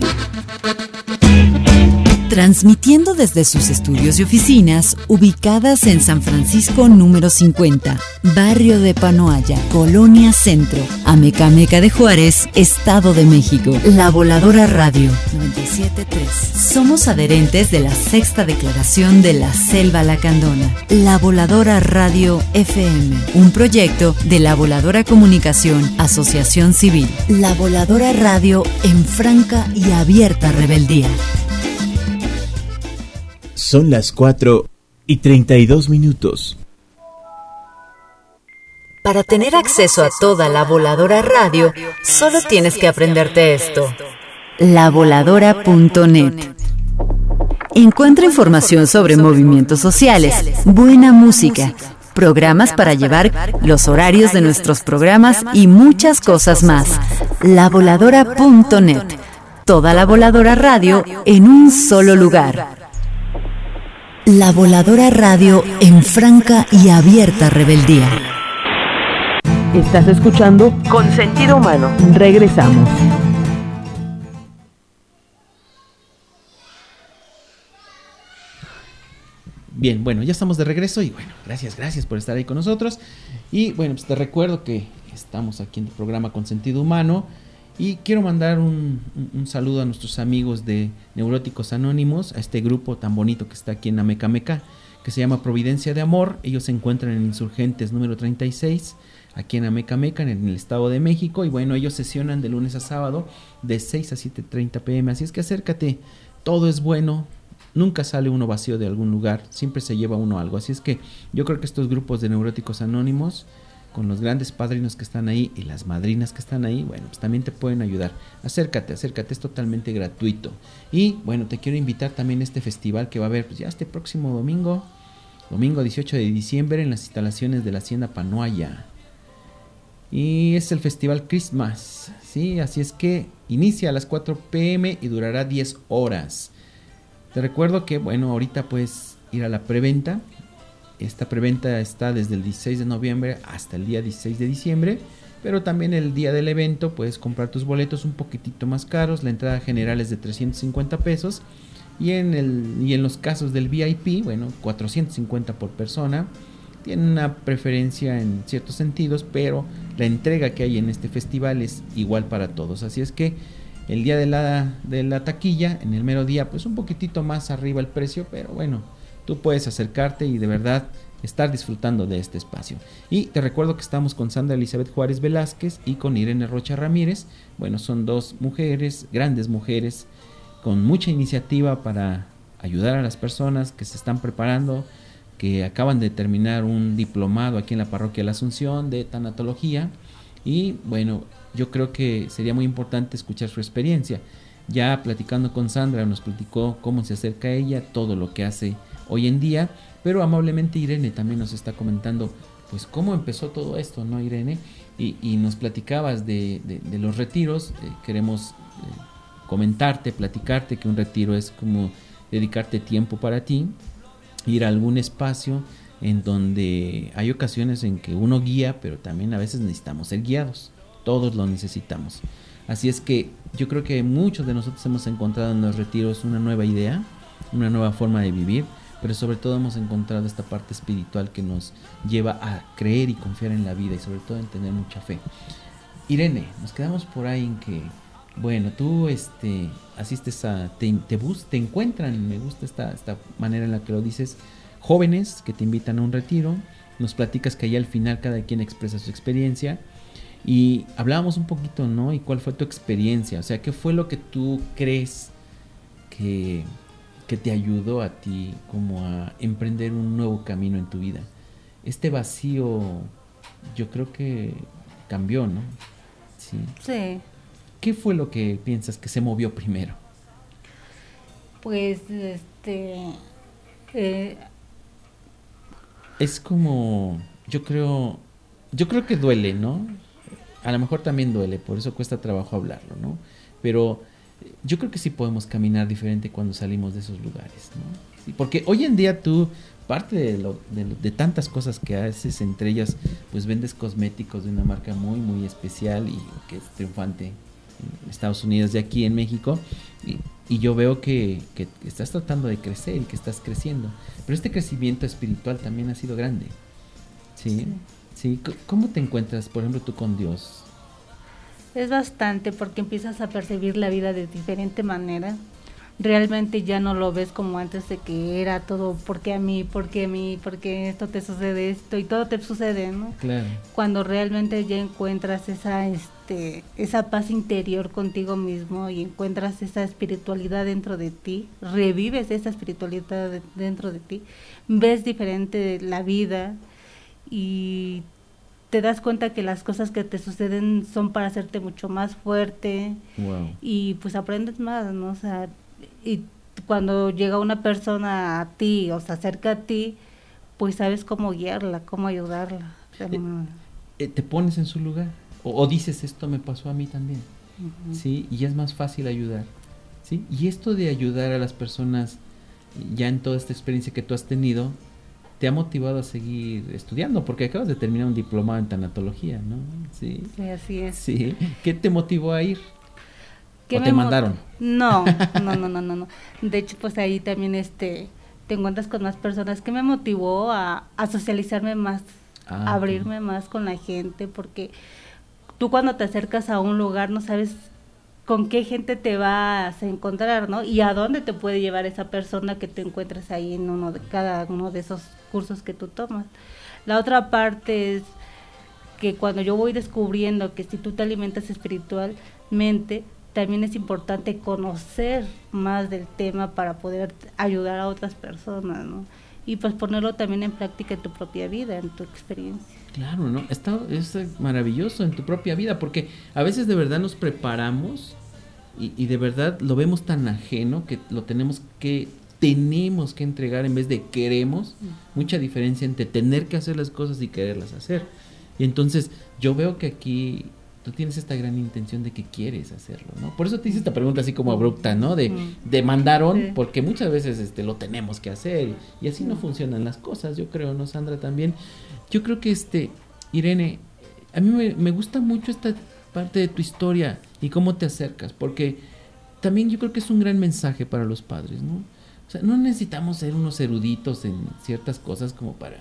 Transmitiendo desde sus estudios y oficinas ubicadas en San Francisco número 50, barrio de Panoaya, Colonia Centro, Amecameca de Juárez, Estado de México. La Voladora Radio 97.3. Somos adherentes de la Sexta Declaración de la Selva Lacandona. La Voladora Radio FM, un proyecto de La Voladora Comunicación, Asociación Civil. La Voladora Radio en franca y abierta rebeldía. Son las 4:32. Para tener acceso a toda La Voladora Radio, solo tienes que aprenderte esto. lavoladora.net. Encuentra información sobre movimientos sociales, buena música, programas para llevar, los horarios de nuestros programas y muchas cosas más. lavoladora.net. Toda La Voladora Radio en un solo lugar. La Voladora Radio en franca y abierta rebeldía. Estás escuchando Con Sentido Humano. Regresamos. Bien, bueno, ya estamos de regreso y bueno, gracias por estar ahí con nosotros. Y bueno, pues te recuerdo que estamos aquí en el programa Con Sentido Humano y quiero mandar un saludo a nuestros amigos de Neuróticos Anónimos, a este grupo tan bonito que está aquí en Amecameca, que se llama Providencia de Amor. Ellos se encuentran en Insurgentes número 36, aquí en Amecameca, en el Estado de México. Y bueno, ellos sesionan de lunes a sábado de 6 a 7:30 p.m. Así es que acércate, todo es bueno. Nunca sale uno vacío de algún lugar, siempre se lleva uno algo. Así es que yo creo que estos grupos de Neuróticos Anónimos, con los grandes padrinos que están ahí y las madrinas que están ahí, bueno, pues también te pueden ayudar. Acércate, es totalmente gratuito. Y bueno, te quiero invitar también a este festival que va a haber pues ya este próximo domingo 18 de diciembre, en las instalaciones de la Hacienda Panoaya. Y es el Festival Christmas, ¿sí? Así es que inicia a las 4 p.m. y durará 10 horas. Te recuerdo que, bueno, ahorita puedes ir a la preventa. Esta preventa está desde el 16 de noviembre hasta el día 16 de diciembre. Pero también el día del evento puedes comprar tus boletos un poquitito más caros. La entrada general es de 350 pesos. Y en los casos del VIP, bueno, 450 por persona. Tiene una preferencia en ciertos sentidos, pero la entrega que hay en este festival es igual para todos. Así es que el día de la taquilla, en el mero día, pues un poquitito más arriba el precio, pero bueno, tú puedes acercarte y de verdad estar disfrutando de este espacio. Y te recuerdo que estamos con Sandra Elizabeth Juárez Velázquez y con Irene Rocha Ramírez. Bueno, son dos mujeres, grandes mujeres, con mucha iniciativa para ayudar a las personas que se están preparando, que acaban de terminar un diplomado aquí en la Parroquia de la Asunción de tanatología. Y bueno, yo creo que sería muy importante escuchar su experiencia. Ya platicando con Sandra nos platicó cómo se acerca a ella, todo lo que hace hoy en día, pero amablemente Irene también nos está comentando pues cómo empezó todo esto, ¿no, Irene? Y nos platicabas de los retiros. Queremos comentarte, platicarte que un retiro es como dedicarte tiempo para ti, ir a algún espacio en donde hay ocasiones en que uno guía, pero también a veces necesitamos ser guiados. Todos lo necesitamos. Así es que yo creo que muchos de nosotros hemos encontrado en los retiros una nueva idea, una nueva forma de vivir, pero sobre todo hemos encontrado esta parte espiritual que nos lleva a creer y confiar en la vida y sobre todo en tener mucha fe. Irene, nos quedamos por ahí en que, bueno, tú asistes te encuentran, me gusta esta manera en la que lo dices, jóvenes que te invitan a un retiro, nos platicas que ahí al final cada quien expresa su experiencia y hablábamos un poquito, ¿no? ¿Y cuál fue tu experiencia? O sea, ¿qué fue lo que tú crees que te ayudó a ti como a emprender un nuevo camino en tu vida? Este vacío, yo creo que cambió, ¿no? Sí. Sí. ¿Qué fue lo que piensas que se movió primero? Pues, es como, yo creo que duele, ¿no? A lo mejor también duele, por eso cuesta trabajo hablarlo, ¿no? Pero yo creo que sí podemos caminar diferente cuando salimos de esos lugares, ¿no? Sí, porque hoy en día tú, parte de tantas cosas que haces, entre ellas, pues vendes cosméticos de una marca muy, muy especial y que es triunfante en Estados Unidos y aquí en México, y yo veo que estás tratando de crecer y que estás creciendo, pero este crecimiento espiritual también ha sido grande, ¿sí? Sí. ¿Cómo te encuentras, por ejemplo, tú con Dios? Es bastante, porque empiezas a percibir la vida de diferente manera. Realmente ya no lo ves como antes, de que era todo porque a mí, porque esto te sucede esto y todo te sucede, ¿no? Claro. Cuando realmente ya encuentras esa paz interior contigo mismo y encuentras esa espiritualidad dentro de ti, revives esa espiritualidad dentro de ti, ves diferente la vida y te das cuenta que las cosas que te suceden son para hacerte mucho más fuerte. Wow. Y pues aprendes más, ¿no? O sea, y cuando llega una persona a ti o se acerca a ti, pues sabes cómo guiarla, cómo ayudarla. ¿Te pones en su lugar? O dices, esto me pasó a mí también, ¿sí? Y es más fácil ayudar, ¿sí? Y esto de ayudar a las personas, ya en toda esta experiencia que tú has tenido, te ha motivado a seguir estudiando, porque acabas de terminar un diplomado en tanatología, ¿no? Sí, así es. Sí. ¿Qué te motivó a ir? ¿O te mandaron? No. De hecho, pues ahí también te encuentras con más personas. Que me motivó a socializarme más, a abrirme más con la gente, porque tú cuando te acercas a un lugar no sabes con qué gente te vas a encontrar, ¿no? Y a dónde te puede llevar esa persona que te encuentres ahí en cada uno de esos cursos que tú tomas. La otra parte es que cuando yo voy descubriendo que si tú te alimentas espiritualmente, también es importante conocer más del tema para poder ayudar a otras personas, ¿no? Y pues ponerlo también en práctica en tu propia vida, en tu experiencia. Claro, ¿no? Es maravilloso en tu propia vida, porque a veces de verdad nos preparamos y de verdad lo vemos tan ajeno que lo tenemos que entregar en vez de queremos. Mucha diferencia entre tener que hacer las cosas y quererlas hacer. Y entonces yo veo que aquí tú tienes esta gran intención de que quieres hacerlo, ¿no? Por eso te hice esta pregunta así como abrupta, ¿no? De mandaron, sí. Porque muchas veces lo tenemos que hacer y así no funcionan las cosas, yo creo, ¿no, Sandra? También, yo creo que Irene, a mí me gusta mucho esta parte de tu historia y cómo te acercas, porque también yo creo que es un gran mensaje para los padres, ¿no? O sea, no necesitamos ser unos eruditos en ciertas cosas como para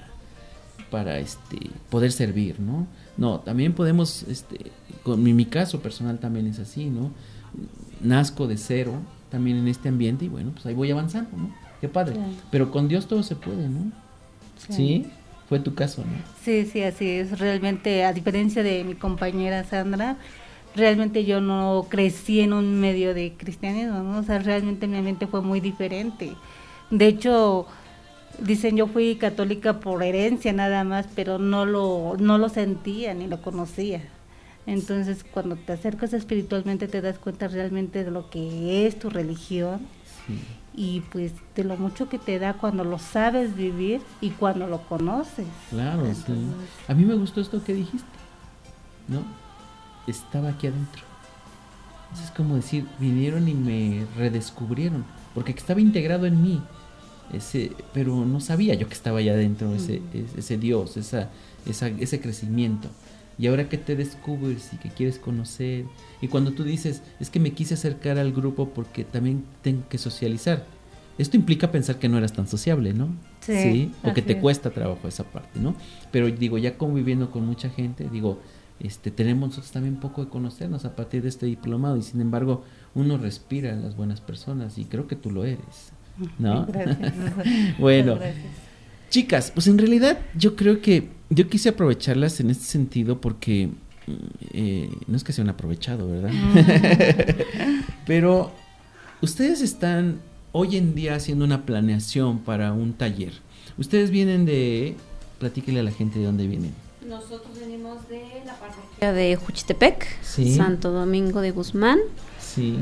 poder servir, ¿no? No, también podemos, en mi caso personal también es así, ¿no? Nazco de cero también en este ambiente y bueno, pues ahí voy avanzando, ¿no? Qué padre. Claro. Pero con Dios todo se puede, ¿no? Claro. ¿Sí? Fue tu caso, ¿no? Sí, así es. Realmente, a diferencia de mi compañera Sandra, realmente yo no crecí en un medio de cristianismo, ¿no? O sea, realmente mi ambiente fue muy diferente. De hecho, dicen, yo fui católica por herencia nada más, pero no lo sentía ni lo conocía. Entonces, cuando te acercas espiritualmente te das cuenta realmente de lo que es tu religión, sí. Y pues de lo mucho que te da cuando lo sabes vivir y cuando lo conoces. Claro, entonces, sí. A mí me gustó esto que dijiste, ¿no? Estaba aquí adentro. Es como decir, vinieron y me redescubrieron, porque estaba integrado en mí. Pero no sabía yo que estaba allá adentro, ese Dios, ese crecimiento. Y ahora que te descubres y que quieres conocer, y cuando tú dices, es que me quise acercar al grupo porque también tengo que socializar, esto implica pensar que no eras tan sociable, ¿no? Sí. O que te cuesta trabajo esa parte, ¿no? Pero digo, ya conviviendo con mucha gente, digo, tenemos nosotros también un poco de conocernos a partir de este diplomado, y sin embargo uno respira en las buenas personas, y creo que tú lo eres, ¿no? Gracias. Bueno, Gracias. Chicas, pues en realidad yo creo que yo quise aprovecharlas en este sentido porque no es que sean aprovechado, ¿verdad? Pero ustedes están hoy en día haciendo una planeación para un taller. Ustedes vienen de... Platíquele a la gente de dónde vienen. Nosotros venimos de la parroquia de Juchitepec, Sí. Santo Domingo de Guzmán. Sí.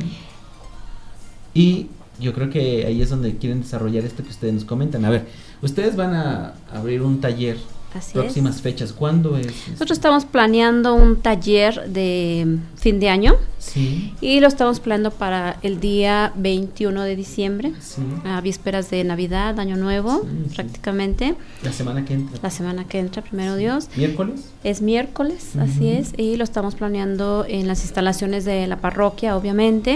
Y yo creo que ahí es donde quieren desarrollar esto que ustedes nos comentan. A ver, ustedes van a abrir un taller. Así Próximas es. fechas, ¿cuándo es? Nosotros estamos planeando un taller de fin de año. Sí. Y lo estamos planeando para el día 21 de diciembre, Sí. a vísperas de Navidad, Año Nuevo, Sí. prácticamente. La semana que entra. La semana que entra, primero Dios. ¿Miércoles? Es miércoles, así es, y lo estamos planeando en las instalaciones de la parroquia, obviamente.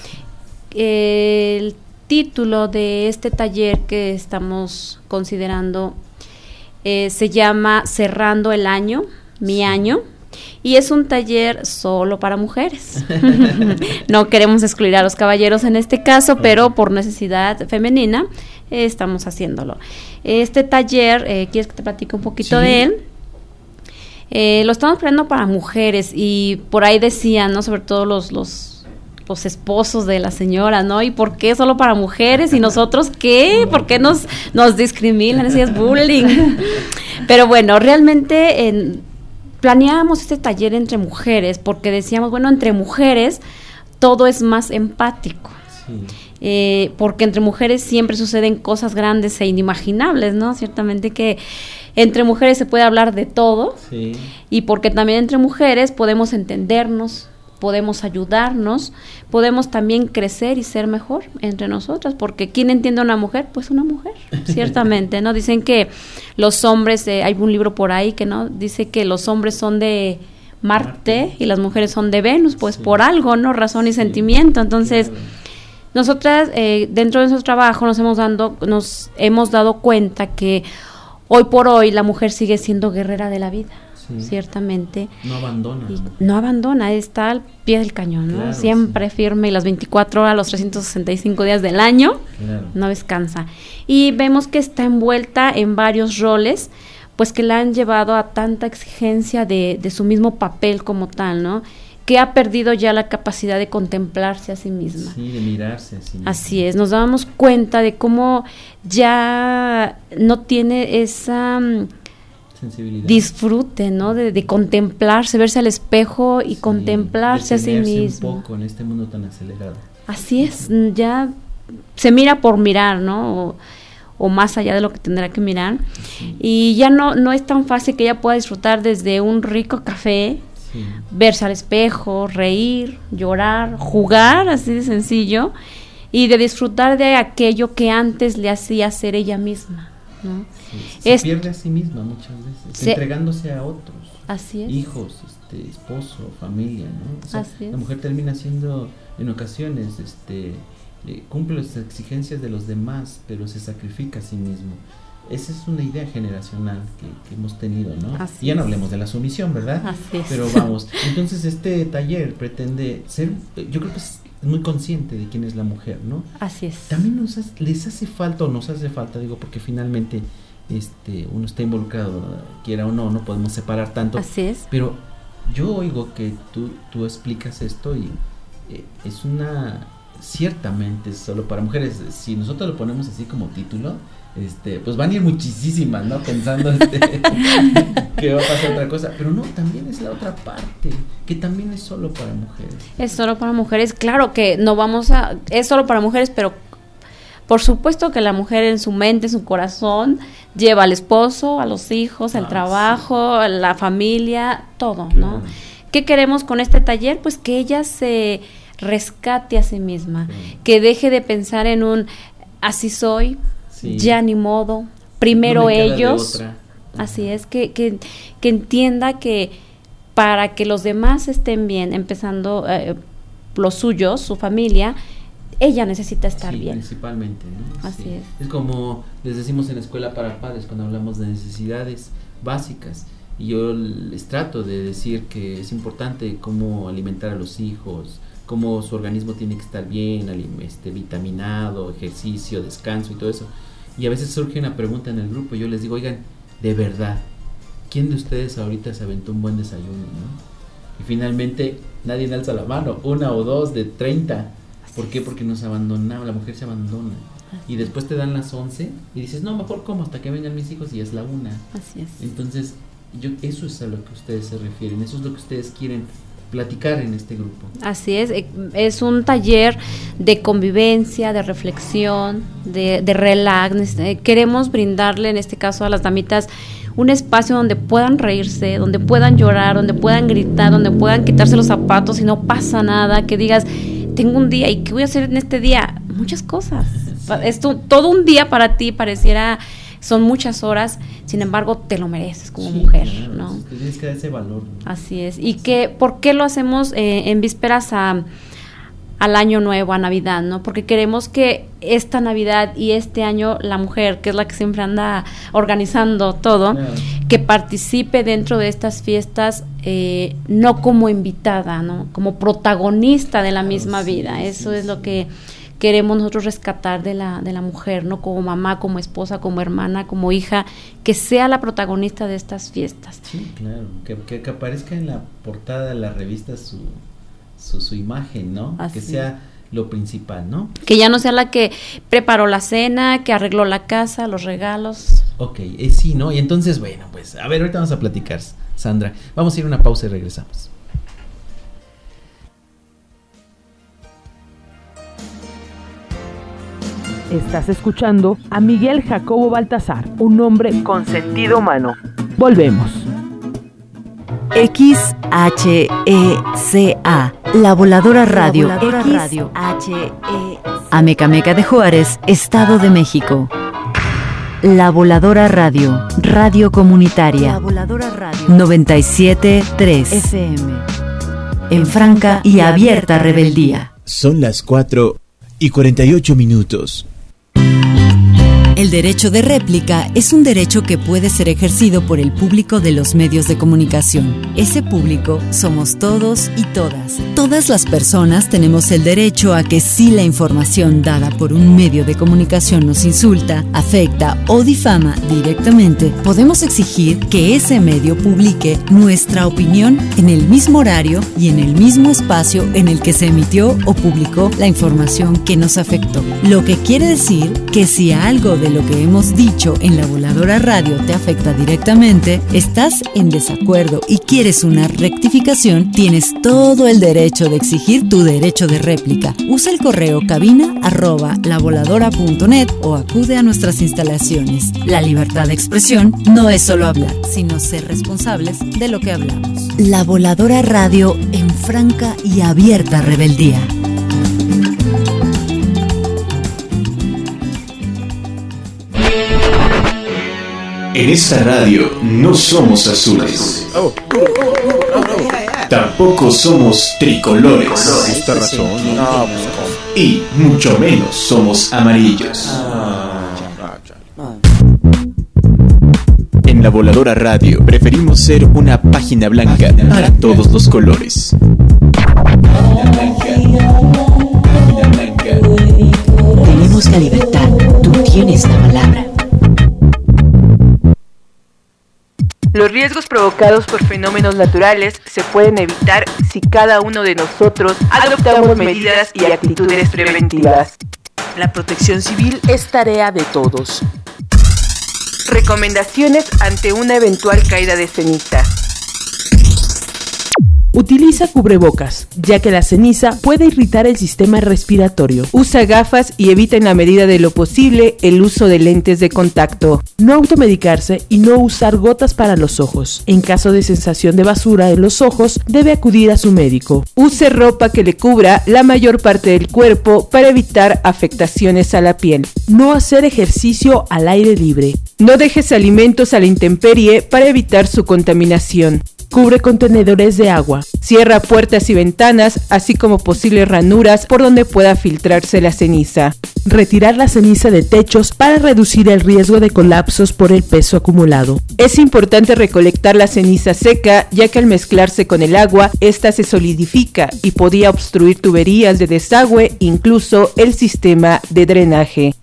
El título de este taller que estamos considerando se llama Cerrando el Año, Mi Año, y es un taller solo para mujeres. No queremos excluir a los caballeros en este caso, pero por necesidad femenina estamos haciéndolo. Este taller, ¿quieres que te platique un poquito de él? Lo estamos planeando para mujeres, y por ahí decían, ¿no? Sobre todo los esposos de la señora, ¿no? ¿Y por qué solo para mujeres? ¿Y nosotros qué? ¿Por qué nos discriminan? Así es bullying. Pero bueno, realmente planeábamos este taller entre mujeres porque decíamos, bueno, entre mujeres todo es más empático. Sí. Porque entre mujeres siempre suceden cosas grandes e inimaginables, ¿no? Ciertamente que entre mujeres se puede hablar de todo. Sí. Y porque también entre mujeres podemos entendernos, podemos ayudarnos, podemos también crecer y ser mejor entre nosotras, porque ¿quién entiende a una mujer? Pues una mujer, ciertamente, ¿no? Dicen que los hombres, hay un libro por ahí que no dice que los hombres son de Marte y las mujeres son de Venus, pues por algo, ¿no? Razón y sentimiento. Entonces, nosotras dentro de nuestro trabajo nos hemos dado cuenta que hoy por hoy la mujer sigue siendo guerrera de la vida. Sí. Ciertamente. No abandona. No abandona, está al pie del cañón, ¿no? Claro, siempre firme, y las 24 horas, los 365 días del año, no descansa. Y vemos que está envuelta en varios roles, pues que la han llevado a tanta exigencia de su mismo papel como tal, ¿no? Que ha perdido ya la capacidad de contemplarse a sí misma. Sí, de mirarse a sí misma. Así es, nos damos cuenta de cómo ya no tiene esa disfrute, ¿no? De contemplarse, verse al espejo y contemplarse a sí mismo. Un poco en este mundo tan acelerado. Así es, ya se mira por mirar, ¿no? O más allá de lo que tendrá que mirar. Sí. Y ya no es tan fácil que ella pueda disfrutar desde un rico café, verse al espejo, reír, llorar, jugar, así de sencillo, y de disfrutar de aquello que antes le hacía ser ella misma, ¿no? Se pierde a sí misma muchas veces, entregándose a otros. Así es. Hijos, esposo, familia, ¿no? O sea, así es. La mujer termina siendo, en ocasiones, cumple las exigencias de los demás, pero se sacrifica a sí mismo. Esa es una idea generacional que hemos tenido, ¿no? Así y ya no es. hablemos de la sumisión, ¿verdad? Así es. Pero vamos, entonces este taller pretende ser, yo creo que es muy consciente de quién es la mujer, ¿no? Así es. También les hace falta, o nos hace falta, digo, porque finalmente uno está involucrado, quiera o no podemos separar tanto. Así es. Pero yo oigo que tú explicas esto y es ciertamente es solo para mujeres. Si nosotros lo ponemos así como título, pues van a ir muchísimas, ¿no? Pensando que va a pasar otra cosa, pero no, también es la otra parte, que también es solo para mujeres. Es solo para mujeres, claro que es solo para mujeres, pero por supuesto que la mujer en su mente, en su corazón, lleva al esposo, a los hijos, al trabajo, a la familia, todo, ¿no? ¿Qué queremos con este taller? Pues que ella se rescate a sí misma, que deje de pensar en un así soy, ya ni modo, primero ellos. Así es, que entienda que para que los demás estén bien, empezando los suyos, su familia, ella necesita estar bien. Principalmente, ¿no? Así es. Es como les decimos en la escuela para padres cuando hablamos de necesidades básicas. y yo les trato de decir que es importante cómo alimentar a los hijos, cómo su organismo tiene que estar bien, vitaminado, ejercicio, descanso y todo eso. Y a veces surge una pregunta en el grupo, yo les digo, oigan, de verdad, ¿quién de ustedes ahorita se aventó un buen desayuno, no? Y finalmente nadie alza la mano, 1 o 2 de 30. ¿Por qué? Porque nos abandonamos, la mujer se abandona. Y después te dan las 11 y dices, no, mejor como hasta que vengan mis hijos y es la 1. Así es. Entonces, eso es a lo que ustedes se refieren, eso es lo que ustedes quieren platicar en este grupo. Así es un taller de convivencia, de reflexión, de relax. Queremos brindarle en este caso a las damitas un espacio donde puedan reírse, donde puedan llorar, donde puedan gritar, donde puedan quitarse los zapatos y no pasa nada, que digas, tengo un día y ¿qué voy a hacer en este día? Muchas cosas. Sí. Esto, todo un día para ti pareciera, son muchas horas, sin embargo te lo mereces como mujer, claro, ¿no? Te tienes que dar ese valor, ¿no? Así es. ¿Y por qué lo hacemos en vísperas al año nuevo, a Navidad, ¿no? Porque queremos que esta Navidad y este año la mujer, que es la que siempre anda organizando todo, claro, que participe dentro de estas fiestas, no como invitada, ¿no? Como protagonista de la misma vida. Eso es lo que queremos nosotros rescatar de la mujer, ¿no? Como mamá, como esposa, como hermana, como hija, que sea la protagonista de estas fiestas. Sí, claro, que aparezca en la portada de la revista su imagen, ¿no? Así. Que sea lo principal, ¿no? Que ya no sea la que preparó la cena, que arregló la casa, los regalos. Ok, sí, ¿no? Y entonces, bueno, pues, a ver, ahorita vamos a platicar, Sandra. Vamos a ir a una pausa y regresamos. Estás escuchando a Miguel Jacobo Baltasar, un hombre con sentido humano. Volvemos. XHECA, La Voladora Radio. Amecameca de Juárez, Estado de México. La Voladora Radio, radio comunitaria. 97.3 FM. En franca y abierta rebeldía. Son las 4:48. El derecho de réplica es un derecho que puede ser ejercido por el público de los medios de comunicación. Ese público somos todos y todas. Todas las personas tenemos el derecho a que si la información dada por un medio de comunicación nos insulta, afecta o difama directamente, podemos exigir que ese medio publique nuestra opinión en el mismo horario y en el mismo espacio en el que se emitió o publicó la información que nos afectó. Lo que quiere decir que si algo de lo que hemos dicho en La Voladora Radio te afecta directamente, estás en desacuerdo y quieres una rectificación, tienes todo el derecho de exigir tu derecho de réplica. Usa el correo cabina@lavoladora.net o acude a nuestras instalaciones. La libertad de expresión no es solo hablar, sino ser responsables de lo que hablamos. La Voladora Radio en franca y abierta rebeldía. En esta radio no somos azules. Tampoco somos tricolores. Y mucho menos somos amarillos. En La Voladora Radio preferimos ser una página blanca para todos los colores. Tenemos la libertad, tú tienes la palabra. Los riesgos provocados por fenómenos naturales se pueden evitar si cada uno de nosotros adoptamos medidas y actitudes preventivas. La protección civil es tarea de todos. Recomendaciones ante una eventual caída de ceniza. Utiliza cubrebocas, ya que la ceniza puede irritar el sistema respiratorio. Usa gafas y evita en la medida de lo posible el uso de lentes de contacto. No automedicarse y no usar gotas para los ojos. En caso de sensación de basura en los ojos, debe acudir a su médico. Use ropa que le cubra la mayor parte del cuerpo para evitar afectaciones a la piel. No hacer ejercicio al aire libre. No dejes alimentos a la intemperie para evitar su contaminación. Cubre contenedores de agua. Cierra puertas y ventanas, así como posibles ranuras por donde pueda filtrarse la ceniza. Retirar la ceniza de techos para reducir el riesgo de colapsos por el peso acumulado. Es importante recolectar la ceniza seca, ya que al mezclarse con el agua, esta se solidifica y podía obstruir tuberías de desagüe, incluso el sistema de drenaje.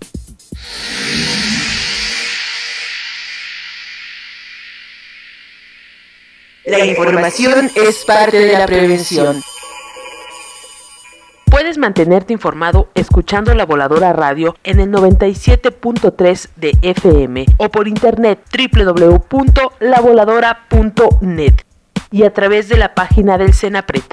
La información es parte de la prevención. Puedes mantenerte informado escuchando La Voladora Radio en el 97.3 de FM o por internet www.lavoladora.net y a través de la página del Senapred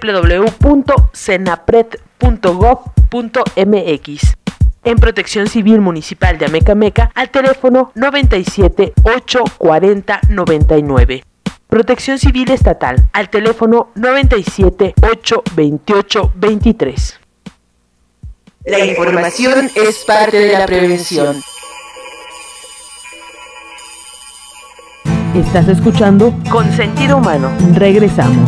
www.senapred.gov.mx. En Protección Civil Municipal de Amecameca al teléfono 97 840 99. Protección Civil Estatal al teléfono 97 828 23. La información es parte de la prevención. Estás escuchando Con Sentido Humano. Regresamos.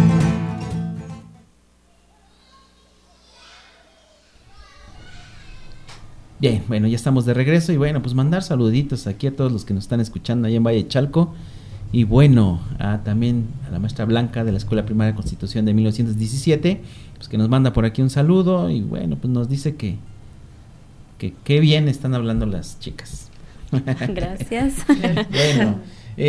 Bien, bueno, ya estamos de regreso y bueno, pues mandar saluditos aquí a todos los que nos están escuchando allá en Valle de Chalco. Y bueno, también a la maestra Blanca de la Escuela Primaria de Constitución de 1917, pues que nos manda por aquí un saludo y bueno, pues nos dice que qué bien están hablando las chicas. Gracias. Bueno,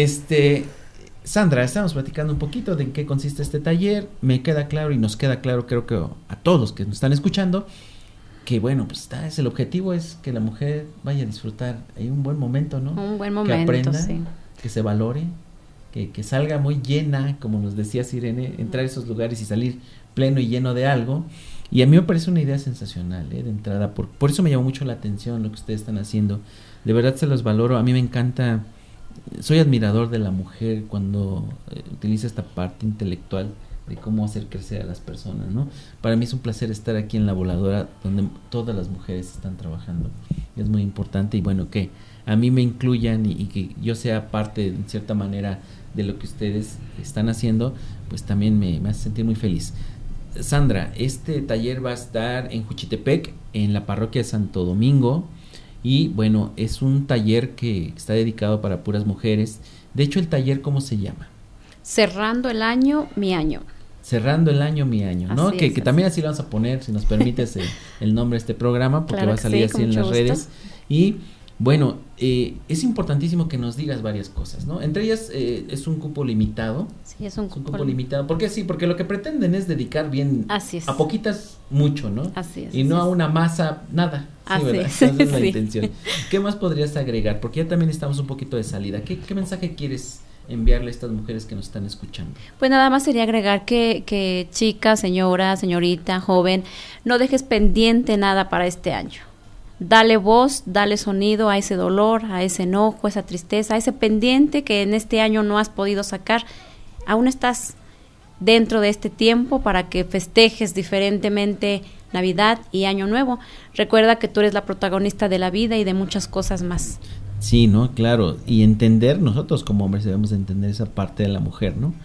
Sandra, estamos platicando un poquito de en qué consiste este taller. Me queda claro y nos queda claro, creo que a todos los que nos están escuchando, que bueno, pues el objetivo es que la mujer vaya a disfrutar. Hay un buen momento, ¿no? Un buen momento, que aprenda, sí. Que se valore, que salga muy llena, como nos decía Irene, entrar a esos lugares y salir pleno y lleno de algo. Y a mí me parece una idea sensacional, de entrada, por eso me llamó mucho la atención lo que ustedes están haciendo. De verdad se los valoro, a mí me encanta, soy admirador de la mujer cuando utiliza esta parte intelectual de cómo hacer crecer a las personas, ¿no? Para mí es un placer estar aquí en La Voladora, donde todas las mujeres están trabajando. Es muy importante y bueno, que a mí me incluyan y que yo sea parte, en cierta manera, de lo que ustedes están haciendo, pues también me hace sentir muy feliz. Sandra, este taller va a estar en Juchitepec, en la parroquia de Santo Domingo, y bueno, es un taller que está dedicado para puras mujeres. De hecho, el taller, ¿cómo se llama? Cerrando el año, mi año. Cerrando el año, mi año, ¿no? Que también así lo vamos a poner, si nos permites, el nombre de este programa, porque claro, va a salir sí, así en las gusto. redes. Y bueno, es importantísimo que nos digas varias cosas, ¿no? Entre ellas es un cupo limitado. Sí, es un cupo limitado. ¿Por qué? Sí, porque lo que pretenden es dedicar bien a poquitas mucho, ¿no? Así es. Y no a una masa, nada. Así ¿verdad? es. Esa es la Sí. intención. ¿Qué más podrías agregar? Porque ya también estamos un poquito de salida. ¿Qué mensaje quieres enviarle a estas mujeres que nos están escuchando? Pues nada más sería agregar que chica, señora, señorita, joven, no dejes pendiente nada para este año. Dale voz, dale sonido a ese dolor, a ese enojo, a esa tristeza, a ese pendiente que en este año no has podido sacar. Aún estás dentro de este tiempo para que festejes diferentemente Navidad y Año Nuevo. Recuerda que tú eres la protagonista de la vida y de muchas cosas más. Sí, ¿no? Claro, y entender, nosotros como hombres debemos de entender esa parte de la mujer, ¿no?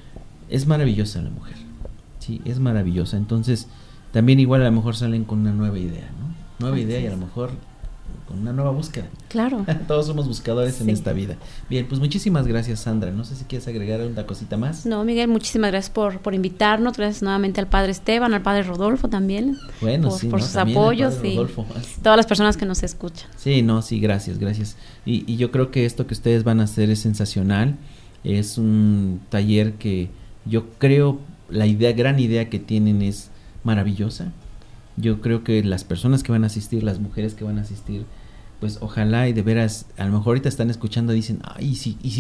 Es maravillosa la mujer, sí, es maravillosa. Entonces, también igual a lo mejor salen con una nueva idea, ¿no? Nueva idea y a lo mejor con una nueva búsqueda. Claro. Todos somos buscadores en esta vida. Bien, pues muchísimas gracias, Sandra. No sé si quieres agregar una cosita más. No, Miguel, muchísimas gracias por invitarnos. Gracias nuevamente al padre Esteban, al padre Rodolfo también. Bueno, por sus apoyos y todas las personas que nos escuchan. Sí, no, sí, gracias. Y yo creo que esto que ustedes van a hacer es sensacional. Es un taller que yo creo gran idea que tienen es maravillosa. Yo creo que las personas que van a asistir, las mujeres que van a asistir, pues ojalá y de veras, a lo mejor ahorita están escuchando y dicen, ay, sí, y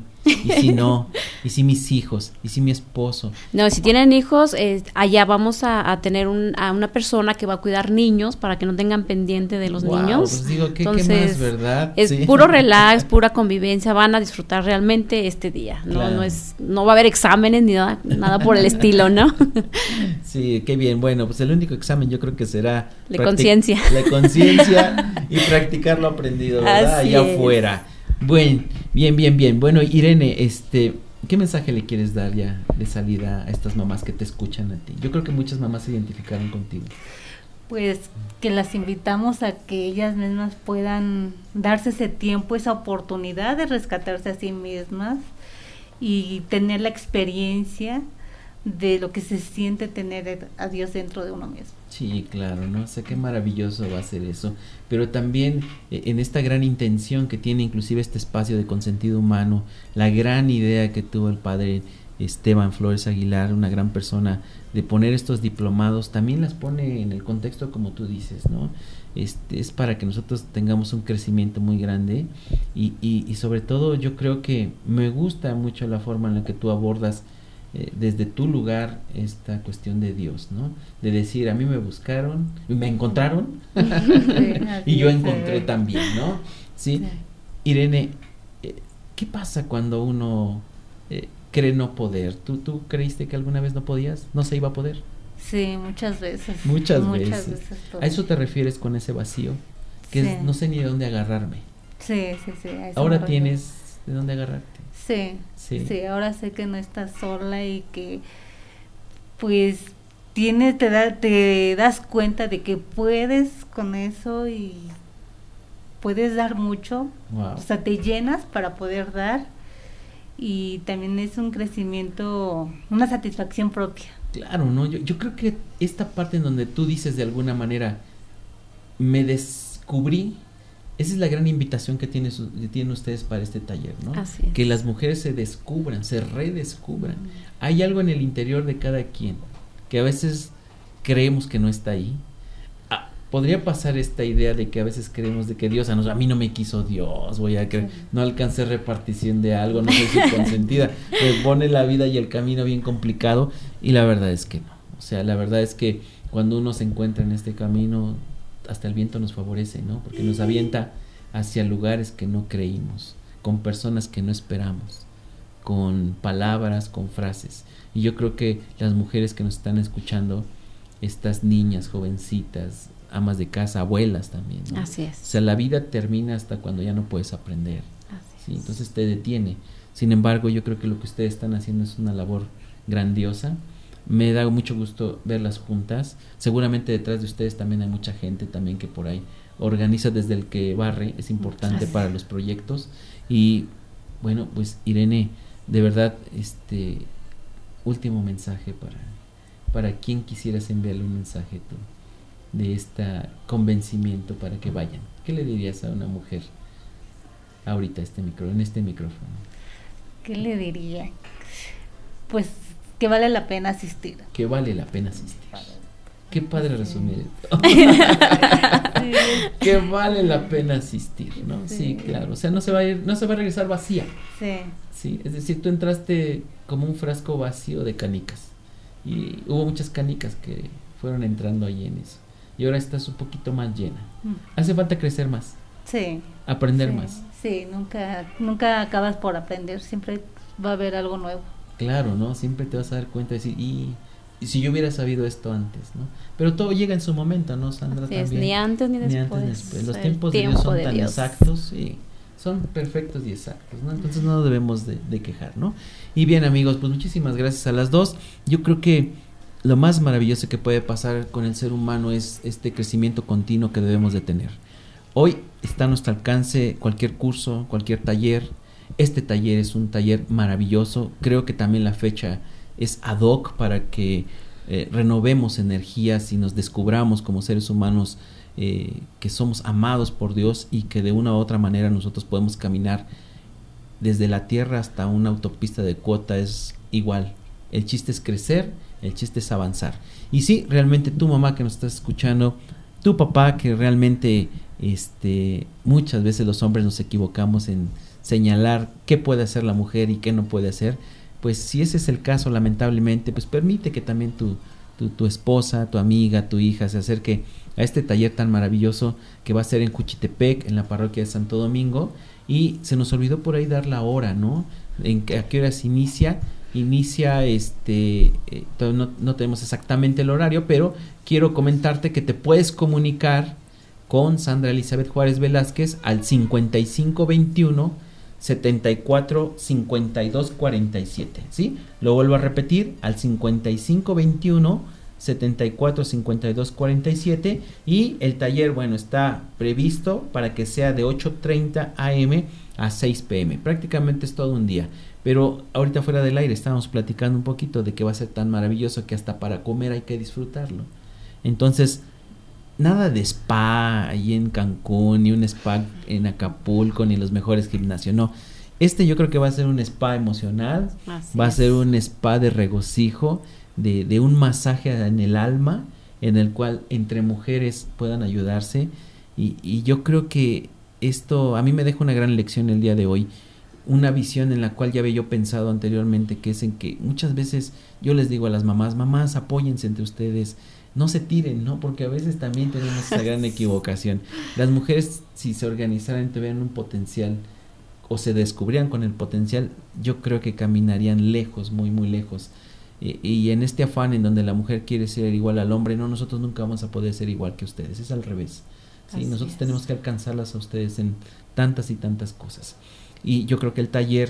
si no, y si mis hijos, y si mi esposo. No, si tienen hijos, allá vamos a tener a una persona que va a cuidar niños para que no tengan pendiente de los niños. Pues digo, ¿qué Entonces, más, verdad? Es puro relax, pura convivencia, van a disfrutar realmente este día. Claro. No va a haber exámenes ni nada por el estilo, ¿no? Sí, qué bien. Bueno, pues el único examen yo creo que será la conciencia. La conciencia y practicar lo aprendido, ¿verdad? Así allá es. afuera. Bueno, bien. Bueno, Irene, ¿Qué mensaje le quieres dar ya de salida a estas mamás que te escuchan a ti? Yo creo que muchas mamás se identificaron contigo. Pues que las invitamos a que ellas mismas puedan darse ese tiempo, esa oportunidad de rescatarse a sí mismas y tener la experiencia de lo que se siente tener a Dios dentro de uno mismo. Sí, claro, ¿no? O sea, qué maravilloso va a ser eso. Pero también en esta gran intención que tiene inclusive este espacio de Consentido Humano, la gran idea que tuvo el padre Esteban Flores Aguilar, una gran persona, de poner estos diplomados, también las pone en el contexto como tú dices, ¿no? Es para que nosotros tengamos un crecimiento muy grande y sobre todo yo creo que me gusta mucho la forma en la que tú abordas desde tu lugar esta cuestión de Dios, ¿no? De decir, a mí me buscaron, me encontraron y yo encontré también, ¿no? ¿Sí? Irene, ¿qué pasa cuando uno cree no poder? ¿Tú creíste que alguna vez no podías? ¿No se iba a poder? Sí, muchas veces. Muchas veces ¿A eso te refieres con ese vacío? Que sí. No sé ni de dónde agarrarme. Sí. Ahora tienes de dónde agarrarte. Sí, ahora sé que no estás sola y que pues te das cuenta de que puedes con eso y puedes dar mucho. Wow. O sea, te llenas para poder dar y también es un crecimiento, una satisfacción propia. Claro, ¿no? Yo creo que esta parte en donde tú dices de alguna manera, me descubrí, esa es la gran invitación que tienen ustedes para este taller, ¿no? Así es. Que las mujeres se descubran, se redescubran. Hay algo en el interior de cada quien que a veces creemos que no está ahí. Podría pasar esta idea de que a veces creemos de que Dios a mí no me quiso Dios, no alcancé repartición de algo, no soy su consentida, me pone la vida y el camino bien complicado, y la verdad es que no. O sea, la verdad es que cuando uno se encuentra en este camino, hasta el viento nos favorece, ¿no? Porque nos avienta hacia lugares que no creímos, con personas que no esperamos, con palabras, con frases. Y yo creo que las mujeres que nos están escuchando, estas niñas, jovencitas, amas de casa, abuelas también, ¿no? Así es. O sea, la vida termina hasta cuando ya no puedes aprender. Así ¿sí? es. Entonces te detiene. Sin embargo, yo creo que lo que ustedes están haciendo es una labor grandiosa. Me da mucho gusto verlas juntas. Seguramente detrás de ustedes también hay mucha gente también que por ahí organiza, desde el que barre, es importante para los proyectos. Y bueno, pues Irene, de verdad, último mensaje para quien quisieras enviarle un mensaje tú de este convencimiento para que vayan. ¿Qué le dirías a una mujer ahorita en este micrófono? ¿Qué le diría? Pues que vale la pena asistir. Que vale la pena asistir. Qué padre resumir esto. Que vale la pena asistir, ¿no? Sí, claro. O sea, no se va a regresar vacía. Sí. Es decir, tú entraste como un frasco vacío de canicas. Y hubo muchas canicas que fueron entrando ahí en eso. Y ahora estás un poquito más llena. Hace falta crecer más. Sí. Aprender más. Sí, nunca acabas por aprender, siempre va a haber algo nuevo. Claro, ¿no? Siempre te vas a dar cuenta de decir, y si yo hubiera sabido esto antes, ¿no? Pero todo llega en su momento, ¿no, Sandra? Así también. Es, ni antes ni después. Los tiempos de Dios son tan exactos, sí, son perfectos y exactos, ¿no? Entonces no debemos de quejar, ¿no? Y bien, amigos, pues muchísimas gracias a las dos. Yo creo que lo más maravilloso que puede pasar con el ser humano es este crecimiento continuo que debemos de tener. Hoy está a nuestro alcance cualquier curso, cualquier taller. Este taller es un taller maravilloso. Creo que también la fecha es ad hoc para que renovemos energías y nos descubramos como seres humanos que somos amados por Dios y que de una u otra manera nosotros podemos caminar desde la tierra hasta una autopista de cuota. Es igual. El chiste es crecer, el chiste es avanzar. Y sí, realmente tu mamá que nos estás escuchando, tu papá que realmente muchas veces los hombres nos equivocamos en señalar qué puede hacer la mujer y qué no puede hacer. Pues si ese es el caso, lamentablemente, pues permite que también tu esposa, tu amiga, tu hija se acerque a este taller tan maravilloso que va a ser en Juchitepec, en la parroquia de Santo Domingo. Y se nos olvidó por ahí dar la hora, ¿no? ¿A qué hora se inicia? No tenemos exactamente el horario, pero quiero comentarte que te puedes comunicar con Sandra Elizabeth Juárez Velázquez al 5521 74 52 47, ¿sí? Lo vuelvo a repetir, al 55 21 74 52 47, y el taller, bueno, está previsto para que sea de 8:30 a.m. a 6 p.m. Prácticamente es todo un día, pero ahorita fuera del aire estábamos platicando un poquito de que va a ser tan maravilloso que hasta para comer hay que disfrutarlo. Entonces, nada de spa ahí en Cancún, ni un spa en Acapulco, ni los mejores gimnasios, no. Yo creo que va a ser un spa emocional, va a ser un spa de regocijo, de un masaje en el alma, en el cual entre mujeres puedan ayudarse, y yo creo que esto a mí me deja una gran lección el día de hoy, una visión en la cual ya había yo pensado anteriormente, que es en que muchas veces yo les digo a las mamás, apóyense entre ustedes, no se tiren, ¿no? Porque a veces también tenemos esa gran equivocación. Las mujeres, si se organizaran, tuvieran un potencial o se descubrían con el potencial, yo creo que caminarían lejos, muy muy lejos. Y en este afán en donde la mujer quiere ser igual al hombre, no, nosotros nunca vamos a poder ser igual que ustedes, es al revés. ¿Sí? Nosotros tenemos que alcanzarlas a ustedes en tantas y tantas cosas. Y yo creo que el taller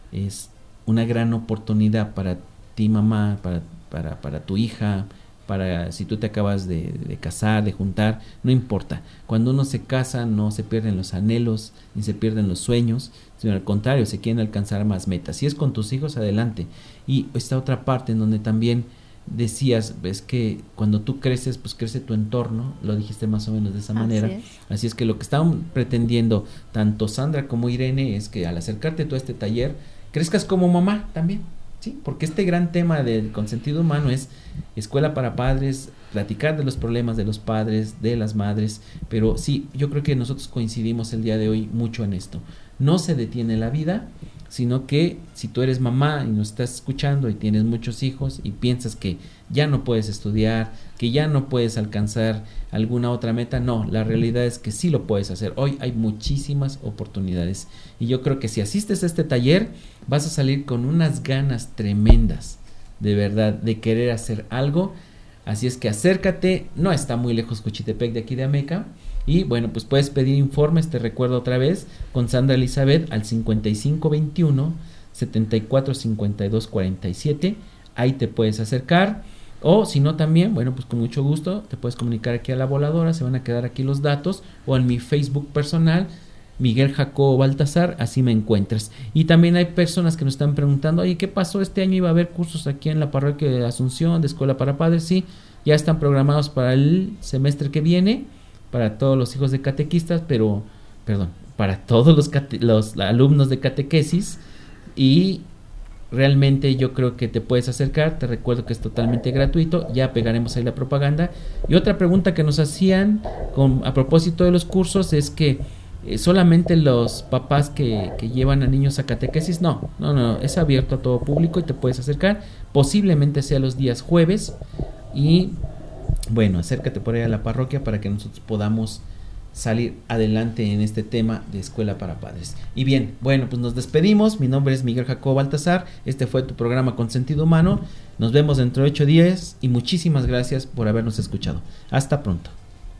es una gran oportunidad para ti, mamá, para tu hija, para si tú te acabas de casar, de juntar, no importa. Cuando uno se casa no se pierden los anhelos ni se pierden los sueños, sino al contrario, se quieren alcanzar más metas. Si es con tus hijos, adelante. Y esta otra parte en donde también decías, ves que cuando tú creces, pues crece tu entorno, lo dijiste más o menos de esa manera. Así es que lo que estaban pretendiendo tanto Sandra como Irene es que al acercarte tú a este taller, crezcas como mamá también. Sí, porque este gran tema del consentido humano es escuela para padres, platicar de los problemas de los padres, de las madres, pero sí, yo creo que nosotros coincidimos el día de hoy mucho en esto. No se detiene la vida, sino que si tú eres mamá y nos estás escuchando y tienes muchos hijos y piensas que ya no puedes estudiar, que ya no puedes alcanzar alguna otra meta, no, la realidad es que sí lo puedes hacer. Hoy hay muchísimas oportunidades y yo creo que si asistes a este taller vas a salir con unas ganas tremendas, de verdad, de querer hacer algo. Así es que acércate, no está muy lejos Cochitepec de aquí de Ameca. Y bueno, pues puedes pedir informes, te recuerdo otra vez, con Sandra Elizabeth al 5521 74 52 47. Ahí te puedes acercar. O si no también, bueno, pues con mucho gusto te puedes comunicar aquí a la voladora, se van a quedar aquí los datos, o en mi Facebook personal, Miguel Jacobo Baltasar, así me encuentras. Y también hay personas que nos están preguntando, oye, ¿qué pasó? Este año iba a haber cursos aquí en la parroquia de Asunción, de Escuela para Padres. Sí, ya están programados para el semestre que viene, para todos los hijos de catequistas, para todos los alumnos de catequesis, y realmente yo creo que te puedes acercar. Te recuerdo que es totalmente gratuito, ya pegaremos ahí la propaganda. Y otra pregunta que nos hacían a propósito de los cursos es que solamente los papás que llevan a niños a catequesis, no, es abierto a todo público y te puedes acercar, posiblemente sea los días jueves. Y bueno, acércate por ahí a la parroquia para que nosotros podamos salir adelante en este tema de escuela para padres. Y bien, bueno, pues nos despedimos. Mi nombre es Miguel Jacobo Baltasar. Este fue tu programa Consentido Humano. Nos vemos dentro de 8 días y muchísimas gracias por habernos escuchado. Hasta pronto.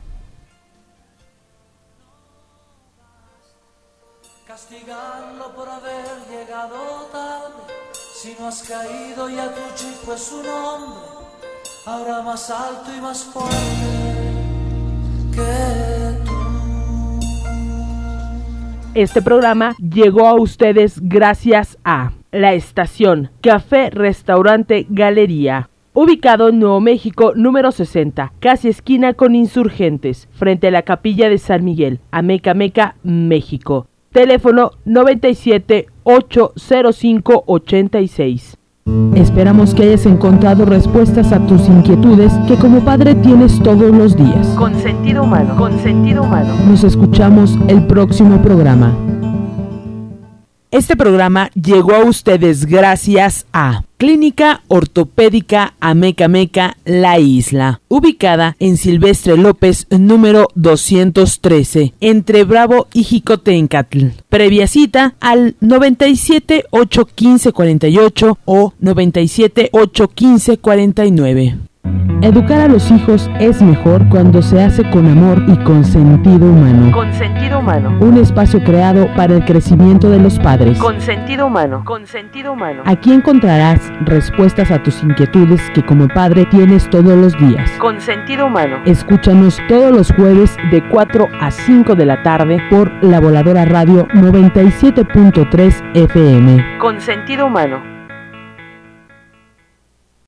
Castigarlo por haber llegado tarde. Si no has caído ya tu chico es un hombre, ahora más alto y más fuerte que tú. Este programa llegó a ustedes gracias a La Estación, Café Restaurante Galería, ubicado en Nuevo México número 60, casi esquina con Insurgentes, frente a la Capilla de San Miguel, Ameca, México. Teléfono 97 805 86. Esperamos que hayas encontrado respuestas a tus inquietudes que como padre tienes todos los días. Consentido humano. Nos escuchamos el próximo programa. Este programa llegó a ustedes gracias a Clínica Ortopédica Ameca, La Isla, ubicada en Silvestre López número 213, entre Bravo y Jicotencatl. Previa cita al 97 815 48 o 97 815 49. Educar a los hijos es mejor cuando se hace con amor y con sentido humano. Con sentido humano. Un espacio creado para el crecimiento de los padres. Con sentido humano. Con sentido humano. Aquí encontrarás respuestas a tus inquietudes que como padre tienes todos los días. Con sentido humano. Escúchanos todos los jueves de 4 a 5 de la tarde por La Voladora Radio 97.3 FM. Con sentido humano.